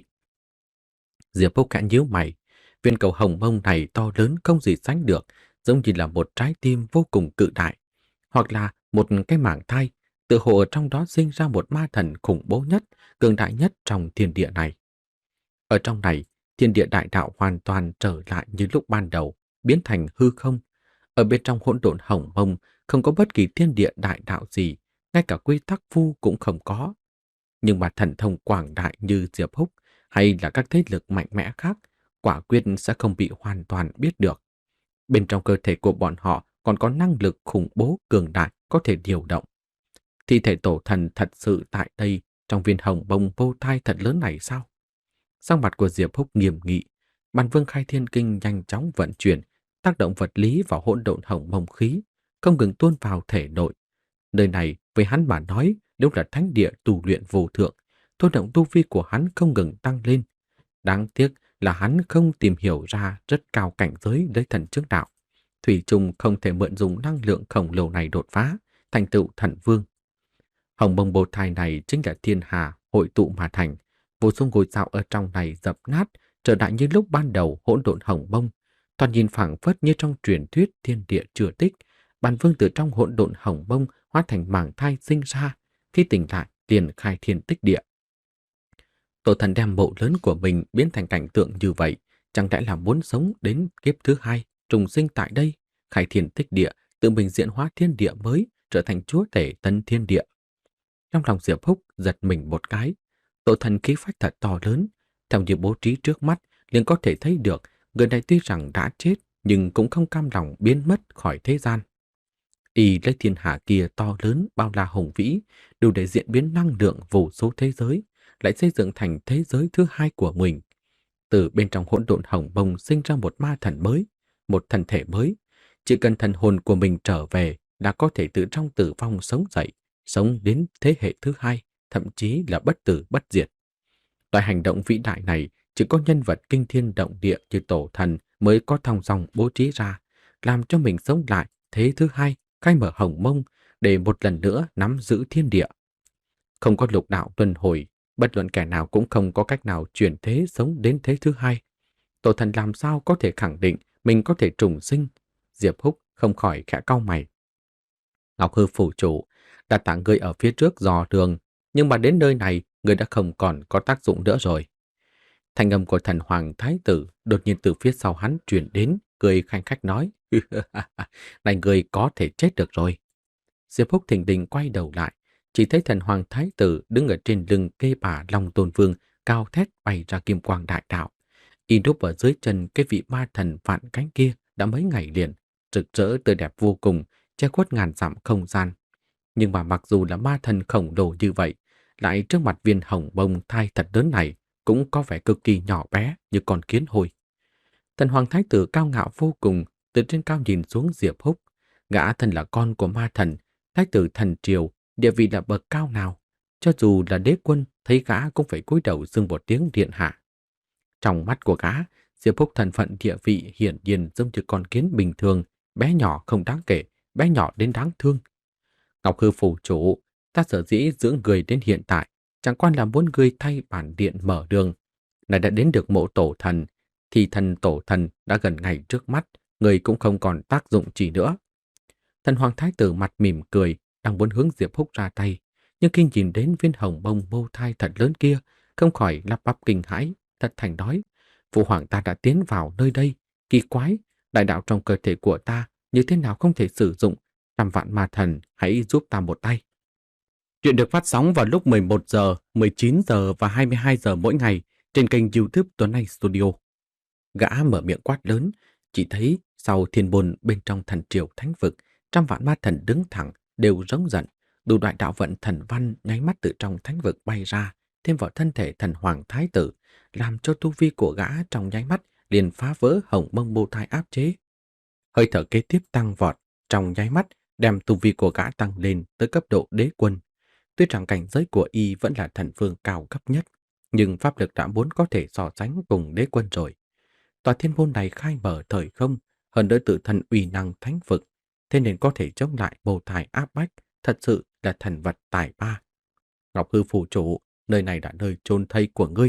A: Diệp Phúc khẽ nhíu mày, viên cầu hồng mông này to lớn không gì sánh được, giống như là một trái tim vô cùng cự đại, hoặc là một cái mảng thai, tự hồ ở trong đó sinh ra một ma thần khủng bố nhất, cường đại nhất trong thiên địa này. Ở trong này, thiên địa đại đạo hoàn toàn trở lại như lúc ban đầu, biến thành hư không. Ở bên trong hỗn độn hồng mông không có bất kỳ thiên địa đại đạo gì, ngay cả quy tắc vu cũng không có. Nhưng mà thần thông quảng đại như Diệp Húc hay là các thế lực mạnh mẽ khác, quả quyết sẽ không bị hoàn toàn biết được. Bên trong cơ thể của bọn họ còn có năng lực khủng bố cường đại có thể điều động. Thi thể tổ thần thật sự tại đây trong viên hồng bông vô thai thật lớn này sao? Sắc mặt của Diệp Húc nghiêm nghị, Bản Vương Khai Thiên Kinh nhanh chóng vận chuyển, tác động vật lý vào hỗn độn hồng mông khí, không ngừng tuôn vào thể nội. Nơi này với hắn mà nói đúng là thánh địa tu luyện vô thượng, thôi động tu vi của hắn không ngừng tăng lên. Đáng tiếc là hắn không tìm hiểu ra rất cao cảnh giới lấy thần trước đạo. Thủy chung không thể mượn dùng năng lượng khổng lồ này đột phá, thành tựu thần vương. Hồng bông bồ thai này chính là thiên hà hội tụ mà thành, vô số ngôi sao ở trong này dập nát, trở lại như lúc ban đầu hỗn độn hồng bông. Toàn nhìn phảng phất như trong truyền thuyết thiên địa chưa tích, Bản Vương từ trong hỗn độn hồng bông hóa thành màng thai sinh ra, khi tỉnh lại liền khai thiên tích địa. Tổ thần đem mộ lớn của mình biến thành cảnh tượng như vậy, chẳng lẽ là muốn sống đến kiếp thứ hai, trùng sinh tại đây, khai thiên tích địa, tự mình diễn hóa thiên địa mới, trở thành chúa tể tân thiên địa. Trong lòng Diệp Húc giật mình một cái, tổ thần khí phách thật to lớn, theo như bố trí trước mắt, liền có thể thấy được người này tuy rằng đã chết, nhưng cũng không cam lòng biến mất khỏi thế gian. Y lấy thiên hạ kia to lớn bao la hùng vĩ, đủ để diễn biến năng lượng vô số thế giới, lại xây dựng thành thế giới thứ hai của mình. Từ bên trong hỗn độn hồng bông sinh ra một ma thần mới, một thân thể mới. Chỉ cần thần hồn của mình trở về đã có thể từ trong tử vong sống dậy, sống đến thế hệ thứ hai, thậm chí là bất tử bất diệt. Loại hành động vĩ đại này chỉ có nhân vật kinh thiên động địa như tổ thần mới có thong dong bố trí ra, làm cho mình sống lại thế thứ hai, khai mở hồng mông để một lần nữa nắm giữ thiên địa. Không có lục đạo luân hồi, bất luận kẻ nào cũng không có cách nào chuyển thế sống đến thế thứ hai. Tổ thần làm sao có thể khẳng định mình có thể trùng sinh? Diệp Húc không khỏi khẽ cau mày. Ngọc Hư phủ chủ đã tặng người ở phía trước dò đường, nhưng mà đến nơi này người đã không còn có tác dụng nữa rồi. Thanh âm của thần hoàng thái tử đột nhiên từ phía sau hắn truyền đến, cười khanh khách nói: "Này người có thể chết được rồi." Diệp Húc thình lình quay đầu lại, chỉ thấy thần hoàng thái tử đứng ở trên lưng kê bà Long Tôn Vương, cao thét bay ra kim quang đại đạo. Y núp ở dưới chân cái vị ma thần vạn cánh kia đã mấy ngày liền, rực rỡ tươi đẹp vô cùng, che khuất ngàn dặm không gian. Nhưng mà mặc dù là ma thần khổng lồ như vậy, lại trước mặt viên hồng bông thai thật lớn này cũng có vẻ cực kỳ nhỏ bé như con kiến hôi. Thần hoàng thái tử cao ngạo vô cùng, từ trên cao nhìn xuống Diệp Húc. Gã thân là con của ma thần, thái tử thần triều, địa vị là bậc cao nào. Cho dù là đế quân, thấy gã cũng phải cúi đầu xưng một tiếng điện hạ. Trong mắt của gã, Diệp Húc thân phận địa vị hiển nhiên giống như con kiến bình thường, bé nhỏ không đáng kể, bé nhỏ đến đáng thương. Ngọc Hư phủ chủ, ta sở dĩ giữ người đến hiện tại, chẳng qua là muốn người thay bản điện mở đường. Này đã đến được mộ tổ thần, thì thần tổ thần đã gần ngay trước mắt, người cũng không còn tác dụng gì nữa. Thần hoàng thái tử mặt mỉm cười, đang muốn hướng Diệp Húc ra tay, nhưng khi nhìn đến viên hồng bông bô thai thật lớn kia, không khỏi lắp bắp kinh hãi, thật thành nói: "Phụ hoàng ta đã tiến vào nơi đây, kỳ quái, đại đạo trong cơ thể của ta như thế nào không thể sử dụng, trăm vạn ma thần hãy giúp ta một tay." Chuyện được phát sóng vào lúc mười một giờ, mười chín giờ và hai mươi hai giờ mỗi ngày trên kênh YouTube Tuấn Anh Studio. Gã mở miệng quát lớn, chỉ thấy sau thiên bồn bên trong thần triều thánh vực, trăm vạn ma thần đứng thẳng, đều rống giận, đủ loại đạo vận thần văn nháy mắt từ trong thánh vực bay ra, thêm vào thân thể thần hoàng thái tử, làm cho tu vi của gã trong nháy mắt liền phá vỡ hồng mông bồ thai áp chế. Hơi thở kế tiếp tăng vọt, trong nháy mắt đem tu vi của gã tăng lên tới cấp độ đế quân. Tuy rằng cảnh giới của y vẫn là thần vương cao cấp nhất, nhưng pháp lực đã muốn có thể so sánh cùng đế quân rồi. Tòa thiên môn này khai mở thời không, hơn nữa tự thân uy năng thánh vực, thế nên có thể chống lại bồ thai áp bách, thật sự là thần vật tài ba. Ngọc Hư phủ chủ, nơi này là nơi chôn thây của ngươi.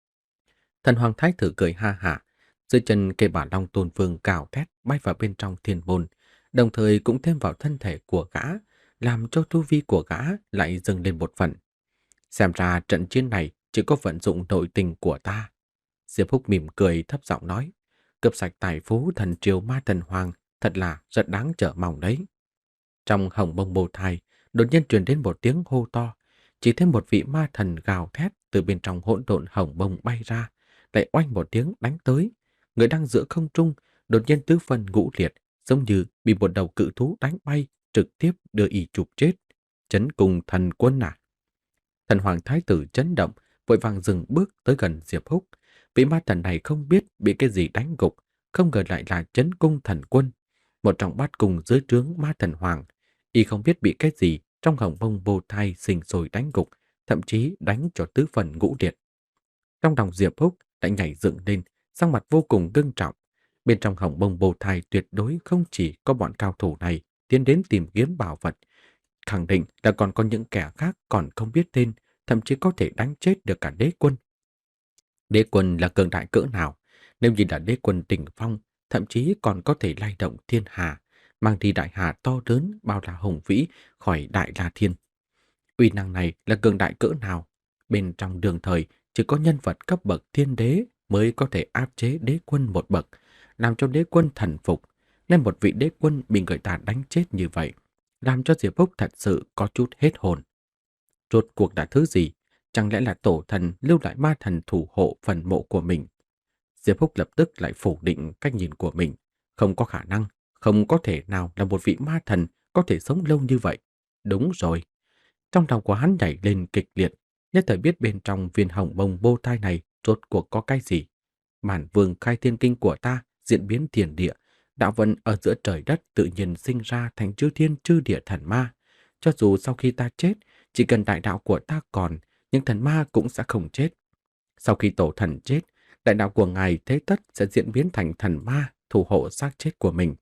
A: Thần hoàng thái tử cười ha hả, dưới chân cây bà Long Tôn Vương cào thét bay vào bên trong thiên môn, đồng thời cũng thêm vào thân thể của gã, làm cho tu vi của gã lại dâng lên một phần. Xem ra trận chiến này chỉ có vận dụng nội tình của ta. Diệp Húc mỉm cười thấp giọng nói, cướp sạch tài phú thần triều ma thần hoàng thật là rất đáng chờ mong đấy. Trong hồng bông bồ thai, đột nhiên truyền đến một tiếng hô to, chỉ thấy một vị ma thần gào thét từ bên trong hỗn độn hồng bông bay ra, lại oanh một tiếng đánh tới. Người đang giữa không trung, đột nhiên tứ phân ngũ liệt, giống như bị một đầu cự thú đánh bay, trực tiếp đưa y chụp chết. Chấn Cung Thần Quân à? Thần Hoàng Thái tử chấn động, vội vàng dừng bước tới gần Diệp Húc. Vị ma thần này không biết bị cái gì đánh gục, không ngờ lại là Chấn Cung Thần Quân, một trong bát cung dưới trướng ma thần hoàng. Y không biết bị cái gì trong hồng mông vô thai sinh sôi đánh gục, thậm chí đánh cho tứ phần ngũ liệt. Trong lòng Diệp Húc đã nhảy dựng lên, sắc mặt vô cùng ngưng trọng. Bên trong hồng mông vô thai tuyệt đối không chỉ có bọn cao thủ này tiến đến tìm kiếm bảo vật, khẳng định là còn có những kẻ khác còn không biết tên, thậm chí có thể đánh chết được cả đế quân. Đế quân là cường đại cỡ nào? Nếu như là đế quân đỉnh phong, thậm chí còn có thể lay động thiên hà, mang đi đại hà to lớn bao la hùng vĩ khỏi đại la thiên. Uy năng này là cường đại cỡ nào? Bên trong đường thời chỉ có nhân vật cấp bậc thiên đế mới có thể áp chế đế quân một bậc, làm cho đế quân thần phục. Nên một vị đế quân bị người ta đánh chết như vậy, làm cho Diệp Húc thật sự có chút hết hồn. Rốt cuộc là thứ gì? Chẳng lẽ là tổ thần lưu lại ma thần thủ hộ phần mộ của mình? Diệp Húc lập tức lại phủ định cách nhìn của mình. Không có khả năng, không có thể nào là một vị ma thần có thể sống lâu như vậy. Đúng rồi. Trong lòng của hắn nhảy lên kịch liệt, nhất thời biết bên trong viên hồng bông bô thai này rốt cuộc có cái gì. Bản vương khai thiên kinh của ta diễn biến thiên địa, đạo vận ở giữa trời đất tự nhiên sinh ra thành chư thiên chư địa thần ma. Cho dù sau khi ta chết, chỉ cần đại đạo của ta còn, những thần ma cũng sẽ không chết. Sau khi tổ thần chết, đại đạo của ngài thế tất sẽ diễn biến thành thần ma thủ hộ xác chết của mình.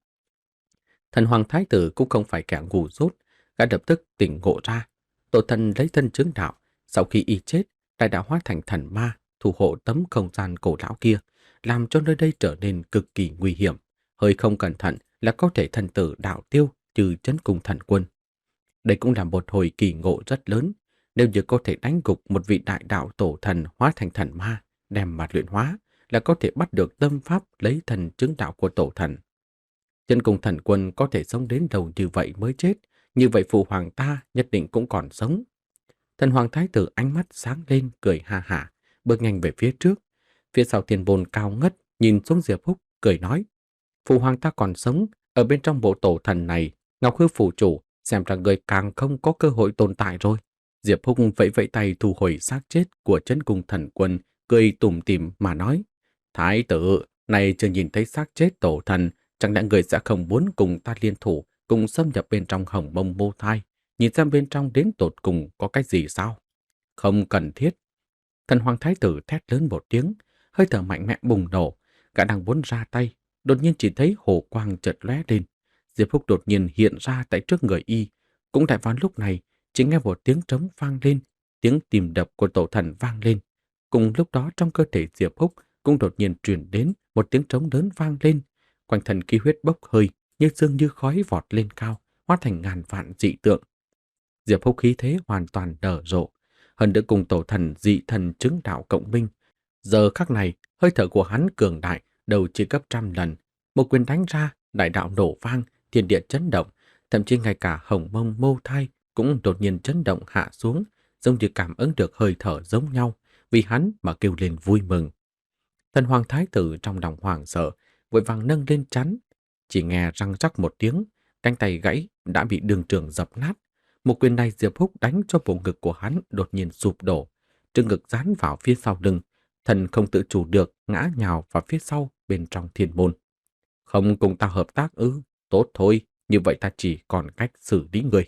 A: Thần Hoàng Thái tử cũng không phải kẻ ngu dốt, gã lập tức tỉnh ngộ ra. Tổ thần lấy thân chứng đạo, sau khi y chết, đại đạo hóa thành thần ma thủ hộ tấm không gian cổ lão kia, làm cho nơi đây trở nên cực kỳ nguy hiểm. Hơi không cẩn thận là có thể thần tử đạo tiêu trừ Chấn Cung Thần Quân. Đây cũng là một hồi kỳ ngộ rất lớn. Nếu như có thể đánh gục một vị đại đạo tổ thần hóa thành thần ma, đem mà luyện hóa, là có thể bắt được tâm pháp lấy thần chứng đạo của tổ thần. Chấn Cung Thần Quân có thể sống đến đầu như vậy mới chết, như vậy phụ hoàng ta nhất định cũng còn sống. Thần Hoàng Thái tử ánh mắt sáng lên, cười ha hả, bước nhanh về phía trước. Phía sau Thiên Bồn cao ngất, nhìn xuống Diệp Húc, cười nói: Phụ hoàng ta còn sống, ở bên trong bộ tổ thần này, Ngọc Hư phủ chủ, xem ra người càng không có cơ hội tồn tại rồi. Diệp Húc vẫy vẫy tay thu hồi xác chết của Chấn Cung Thần Quân, cười tủm tỉm mà nói: Thái tử, này chưa nhìn thấy xác chết tổ thần, chẳng lẽ người sẽ không muốn cùng ta liên thủ, cùng xâm nhập bên trong hồng mông mô thai, nhìn xem bên trong đến tột cùng có cái gì sao? Không cần thiết. Thần Hoàng Thái tử thét lớn một tiếng, hơi thở mạnh mẽ bùng nổ, gã đang muốn ra tay, đột nhiên chỉ thấy hồ quang chợt lóe lên. Diệp Húc đột nhiên hiện ra tại trước người y. Cũng tại vào lúc này, chỉ nghe một tiếng trống vang lên, tiếng tìm đập của tổ thần vang lên. Cùng lúc đó trong cơ thể Diệp Húc cũng đột nhiên truyền đến một tiếng trống lớn vang lên. Quanh thân khí huyết bốc hơi, như sương như khói vọt lên cao, hóa thành ngàn vạn dị tượng. Diệp Húc khí thế hoàn toàn nở rộ, hơn nữa cùng tổ thần dị thần chứng đạo cộng minh. Giờ khắc này, hơi thở của hắn cường đại, đầu chỉ gấp trăm lần. Một quyền đánh ra, đại đạo nổ vang, thiên địa chấn động, thậm chí ngay cả hồng mông mô thai cũng đột nhiên chấn động hạ xuống, giống như cảm ứng được hơi thở giống nhau, vì hắn mà kêu lên vui mừng. Thần Hoàng Thái tử trong lòng hoảng sợ, vội vàng nâng lên chắn, chỉ nghe răng rắc một tiếng, cánh tay gãy đã bị đường trường dập nát. Một quyền này Diệp Húc đánh cho bộ ngực của hắn đột nhiên sụp đổ, trương ngực dán vào phía sau lưng, thần không tự chủ được ngã nhào vào phía sau bên trong thiên môn. Không cùng ta hợp tác ư? Tốt thôi, như vậy ta chỉ còn cách xử lý người.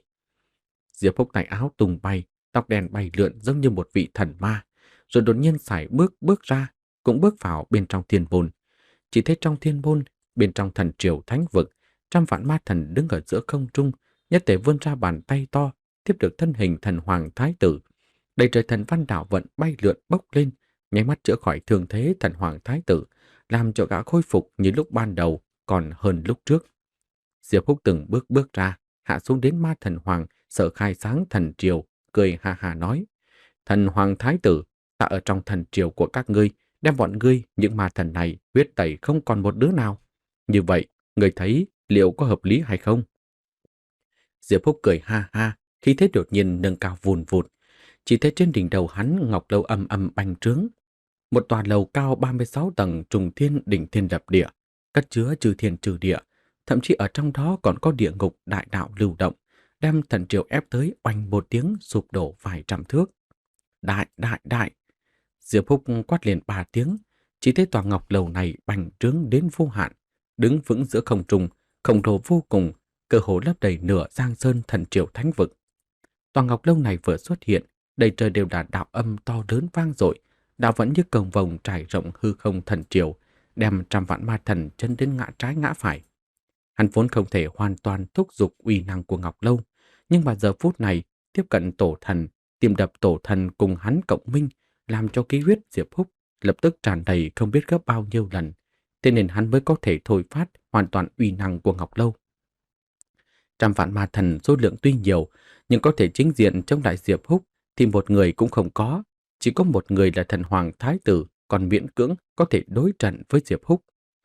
A: Diệp Húc tay áo tung bay, tóc đen bay lượn giống như một vị thần ma, rồi đột nhiên sải bước bước ra, cũng bước vào bên trong thiên môn. Chỉ thấy trong thiên môn, bên trong thần triều thánh vực, trăm vạn ma thần đứng ở giữa không trung, nhất thể vươn ra bàn tay to, tiếp được thân hình thần hoàng thái tử. Đầy trời thần văn đạo vận bay lượn bốc lên, nháy mắt chữa khỏi thương thế thần hoàng thái tử, làm cho gã khôi phục như lúc ban đầu, còn hơn lúc trước. Diệp Húc từng bước bước ra, hạ xuống đến ma thần hoàng, sợ khai sáng thần triều, cười ha ha nói: Thần hoàng thái tử, ta ở trong thần triều của các ngươi, đem bọn ngươi những ma thần này huyết tẩy không còn một đứa nào. Như vậy, ngươi thấy liệu có hợp lý hay không? Diệp Húc cười ha ha, khí thế đột nhiên nâng cao vùn vụt. Chỉ thấy trên đỉnh đầu hắn ngọc lâu âm âm bành trướng. Một tòa lầu cao ba mươi sáu tầng trùng thiên đỉnh thiên lập địa, cất chứa chư thiên trừ địa, thậm chí ở trong đó còn có địa ngục đại đạo lưu động, đem thần triều ép tới oanh một tiếng sụp đổ vài trăm thước. Đại, đại, đại! Diệp Húc quát liền ba tiếng, chỉ thấy tòa ngọc lầu này bành trướng đến vô hạn, đứng vững giữa không trung, khổng lồ vô cùng, cơ hồ lấp đầy nửa Giang Sơn thần triều thánh vực. Tòa ngọc lâu này vừa xuất hiện, đầy trời đều là đạo âm to lớn vang dội, đạo vẫn như cầu vồng trải rộng hư không thần triều, đem trăm vạn ma thần chân đến ngã trái ngã phải. Hắn vốn không thể hoàn toàn thúc giục uy năng của ngọc lâu, nhưng mà giờ phút này tiếp cận tổ thần, tìm đập tổ thần cùng hắn cộng minh, làm cho khí huyết Diệp Húc lập tức tràn đầy không biết gấp bao nhiêu lần, thế nên hắn mới có thể thôi phát hoàn toàn uy năng của ngọc lâu. Trăm vạn ma thần số lượng tuy nhiều, nhưng có thể chính diện chống lại Diệp Húc thì một người cũng không có, chỉ có một người là thần hoàng thái tử, còn miễn cưỡng có thể đối trận với Diệp Húc.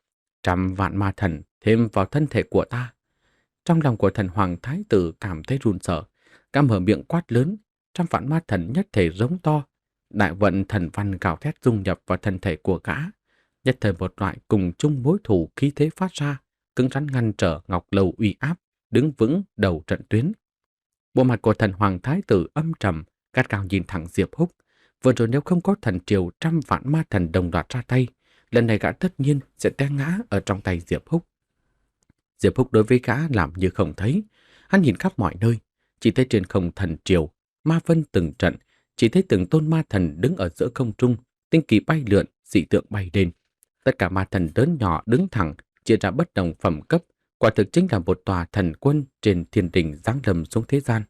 A: Trăm vạn ma thần thêm vào thân thể của ta. Trong lòng của thần hoàng thái tử cảm thấy run sợ, cả mở miệng quát lớn, trăm vạn ma thần nhất thể giống to, đại vận thần văn gào thét dung nhập vào thân thể của gã, nhất thời một loại cùng chung mối thù khí thế phát ra, cứng rắn ngăn trở ngọc lâu uy áp, đứng vững đầu trận tuyến. Bộ mặt của thần hoàng thái tử âm trầm, gắt gao nhìn thẳng Diệp Húc. Vừa rồi nếu không có thần triều trăm vạn ma thần đồng loạt ra tay, lần này gã tất nhiên sẽ té ngã ở trong tay Diệp Húc. Diệp Húc đối với gã làm như không thấy, hắn nhìn khắp mọi nơi, chỉ thấy trên không thần triều, ma vân từng trận, chỉ thấy từng tôn ma thần đứng ở giữa không trung, tinh kỳ bay lượn, dị tượng bay lên. Tất cả ma thần lớn nhỏ đứng thẳng, chia ra bất đồng phẩm cấp, quả thực chính là một tòa thần quân trên thiên đình giáng lâm xuống thế gian.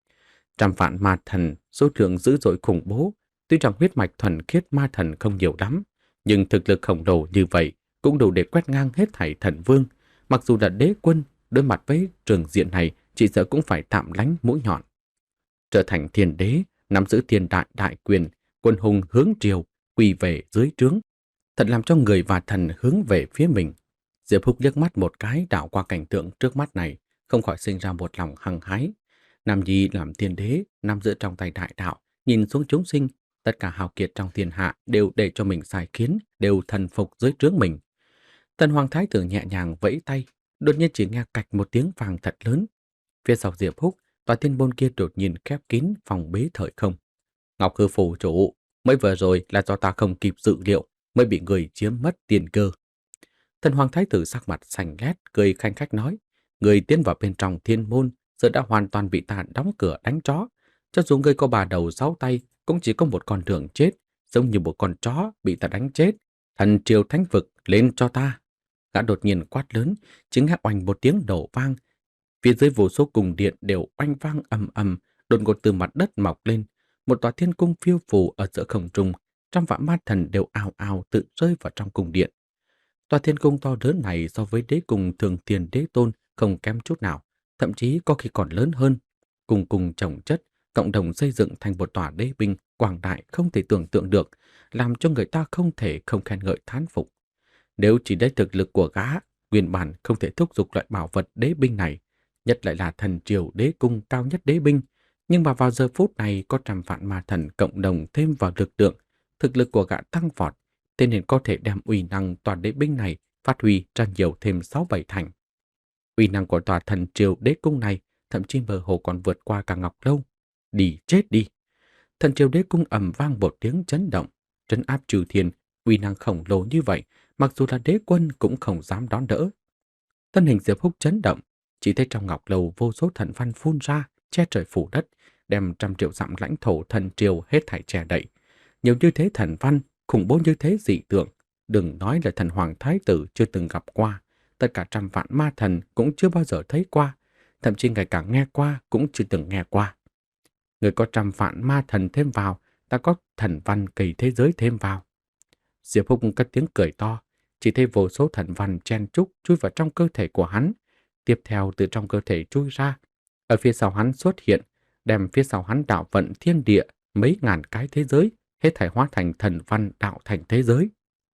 A: Trăm vạn ma thần, số lượng dữ dội khủng bố, tuy rằng huyết mạch thuần khiết ma thần không nhiều lắm, nhưng thực lực khổng lồ như vậy cũng đủ để quét ngang hết thảy thần vương. Mặc dù là đế quân, đối mặt với trường diện này chỉ sợ cũng phải tạm lánh mũi nhọn. Trở thành thiên đế, nắm giữ thiên đại đại quyền, quân hùng hướng triều, quỳ về dưới trướng, thật làm cho người và thần hướng về phía mình. Diệp Húc liếc mắt một cái đảo qua cảnh tượng trước mắt này, không khỏi sinh ra một lòng hăng hái. Nam Nhi làm thiên đế, nắm giữ trong tay đại đạo, nhìn xuống chúng sinh, tất cả hào kiệt trong thiên hạ đều để cho mình sai khiến, đều thần phục dưới trướng mình. Tần Hoàng Thái tử nhẹ nhàng vẫy tay, đột nhiên chỉ nghe cạch một tiếng vàng thật lớn. Phía sau Diệp Húc, tòa thiên môn kia đột nhiên khép kín phòng bế thời không. Ngọc Hư phủ chủ, mới vừa rồi là do ta không kịp dự liệu, mới bị người chiếm mất tiền cơ. Tần Hoàng Thái tử sắc mặt xanh lét, cười khanh khách nói, người tiến vào bên trong thiên môn, giờ đã hoàn toàn bị ta đóng cửa đánh chó. Cho dù ngươi có bà đầu sáu tay, cũng chỉ có một con đường chết, giống như một con chó bị ta đánh chết. Thần triều thánh vực lên cho ta. Gã đột nhiên quát lớn, chính nghe oanh một tiếng nổ vang. Phía dưới vô số cung điện đều oanh vang ầm ầm, đột ngột từ mặt đất mọc lên. Một tòa thiên cung phiêu phù ở giữa không trung, trăm vạn ma thần đều ào ào tự rơi vào trong cung điện. Tòa thiên cung to lớn này so với đế cung thường tiền đế tôn không kém chút nào, thậm chí có khi còn lớn hơn. Cùng cùng chồng chất, cộng đồng xây dựng thành một tòa đế binh quảng đại không thể tưởng tượng được, làm cho người ta không thể không khen ngợi thán phục. Nếu chỉ lấy thực lực của gã, nguyên bản không thể thúc giục loại bảo vật đế binh này, nhất lại là thần triều đế cung cao nhất đế binh. Nhưng mà vào giờ phút này có trăm vạn ma thần cộng đồng thêm vào lực lượng, thực lực của gã tăng vọt, thế nên có thể đem uy năng tòa đế binh này phát huy ra nhiều thêm sáu bảy thành. Uy năng của tòa thần triều đế cung này thậm chí mơ hồ còn vượt qua cả Ngọc Lâu. Đi chết đi! Thần triều đế cung ầm vang một tiếng chấn động, trấn áp trừ thiên, uy năng khổng lồ như vậy, mặc dù là đế quân cũng không dám đón đỡ. Thân hình Diệp Húc chấn động, chỉ thấy trong Ngọc Lâu vô số thần văn phun ra, che trời phủ đất, đem trăm triệu dặm lãnh thổ thần triều hết thảy che đậy. Nhiều như thế thần văn, khủng bố như thế dị tượng, đừng nói là thần hoàng thái tử chưa từng gặp qua, tất cả trăm vạn ma thần cũng chưa bao giờ thấy qua, thậm chí ngay cả nghe qua cũng chưa từng nghe qua. Người có trăm vạn ma thần thêm vào, ta có thần văn kỳ thế giới thêm vào. Diệp Húc cất tiếng cười to, chỉ thấy vô số thần văn chen chúc chui vào trong cơ thể của hắn, tiếp theo từ trong cơ thể chui ra. Ở phía sau hắn xuất hiện, đem phía sau hắn đạo vận thiên địa mấy ngàn cái thế giới, hết thảy hóa thành thần văn đạo thành thế giới.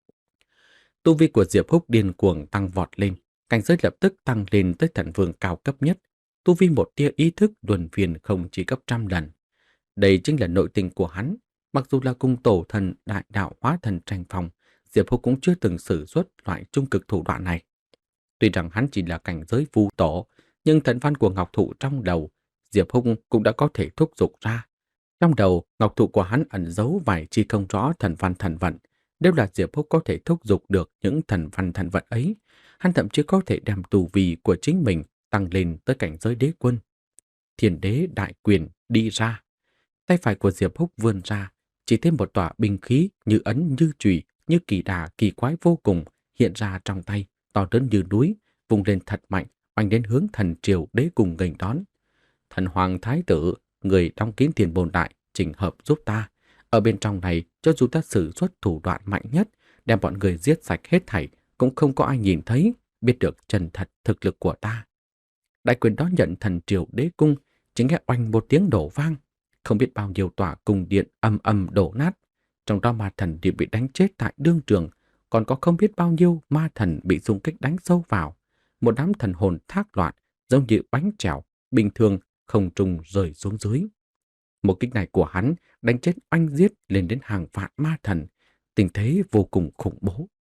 A: Tu vi của Diệp Húc điên cuồng tăng vọt lên, cảnh giới lập tức tăng lên tới thần vương cao cấp nhất. Tu vi một tia ý thức luân phiền không chỉ gấp trăm lần. Đây chính là nội tình của hắn. Mặc dù là cùng tổ thần đại đạo hóa thần tranh phòng, Diệp Húc cũng chưa từng sử xuất loại trung cực thủ đoạn này. Tuy rằng hắn chỉ là cảnh giới vu tổ, nhưng thần văn của Ngọc Thụ trong đầu, Diệp Húc cũng đã có thể thúc giục ra. Trong đầu, Ngọc Thụ của hắn ẩn giấu vài chi không rõ thần văn thần vận. Nếu là Diệp Húc có thể thúc giục được những thần văn thần vận ấy, hắn thậm chí có thể đem tu vi của chính mình tăng lên tới cảnh giới đế quân. Thiên đế đại quyền đi ra. Tay phải của Diệp Húc vươn ra, chỉ thêm một tòa binh khí như ấn như chùy, như kỳ đà kỳ quái vô cùng hiện ra trong tay, to lớn như núi, vùng lên thật mạnh, oanh đến hướng thần triều đế cùng nghênh đón. Thần hoàng thái tử, người đóng kín tiền bồn đại, chỉnh hợp giúp ta. Ở bên trong này, cho dù ta sử xuất thủ đoạn mạnh nhất, đem bọn người giết sạch hết thảy, cũng không có ai nhìn thấy, biết được chân thật thực lực của ta. Đại quyền đón nhận thần triều đế cung, chỉ nghe oanh một tiếng đổ vang, không biết bao nhiêu tòa cung điện âm âm đổ nát, trong đó ma thần đều bị đánh chết tại đương trường, còn có không biết bao nhiêu ma thần bị xung kích đánh sâu vào. Một đám thần hồn thác loạn, giống như bánh trèo, bình thường không trùng rơi xuống dưới. Một kích này của hắn đánh chết oanh giết lên đến hàng vạn ma thần, tình thế vô cùng khủng bố.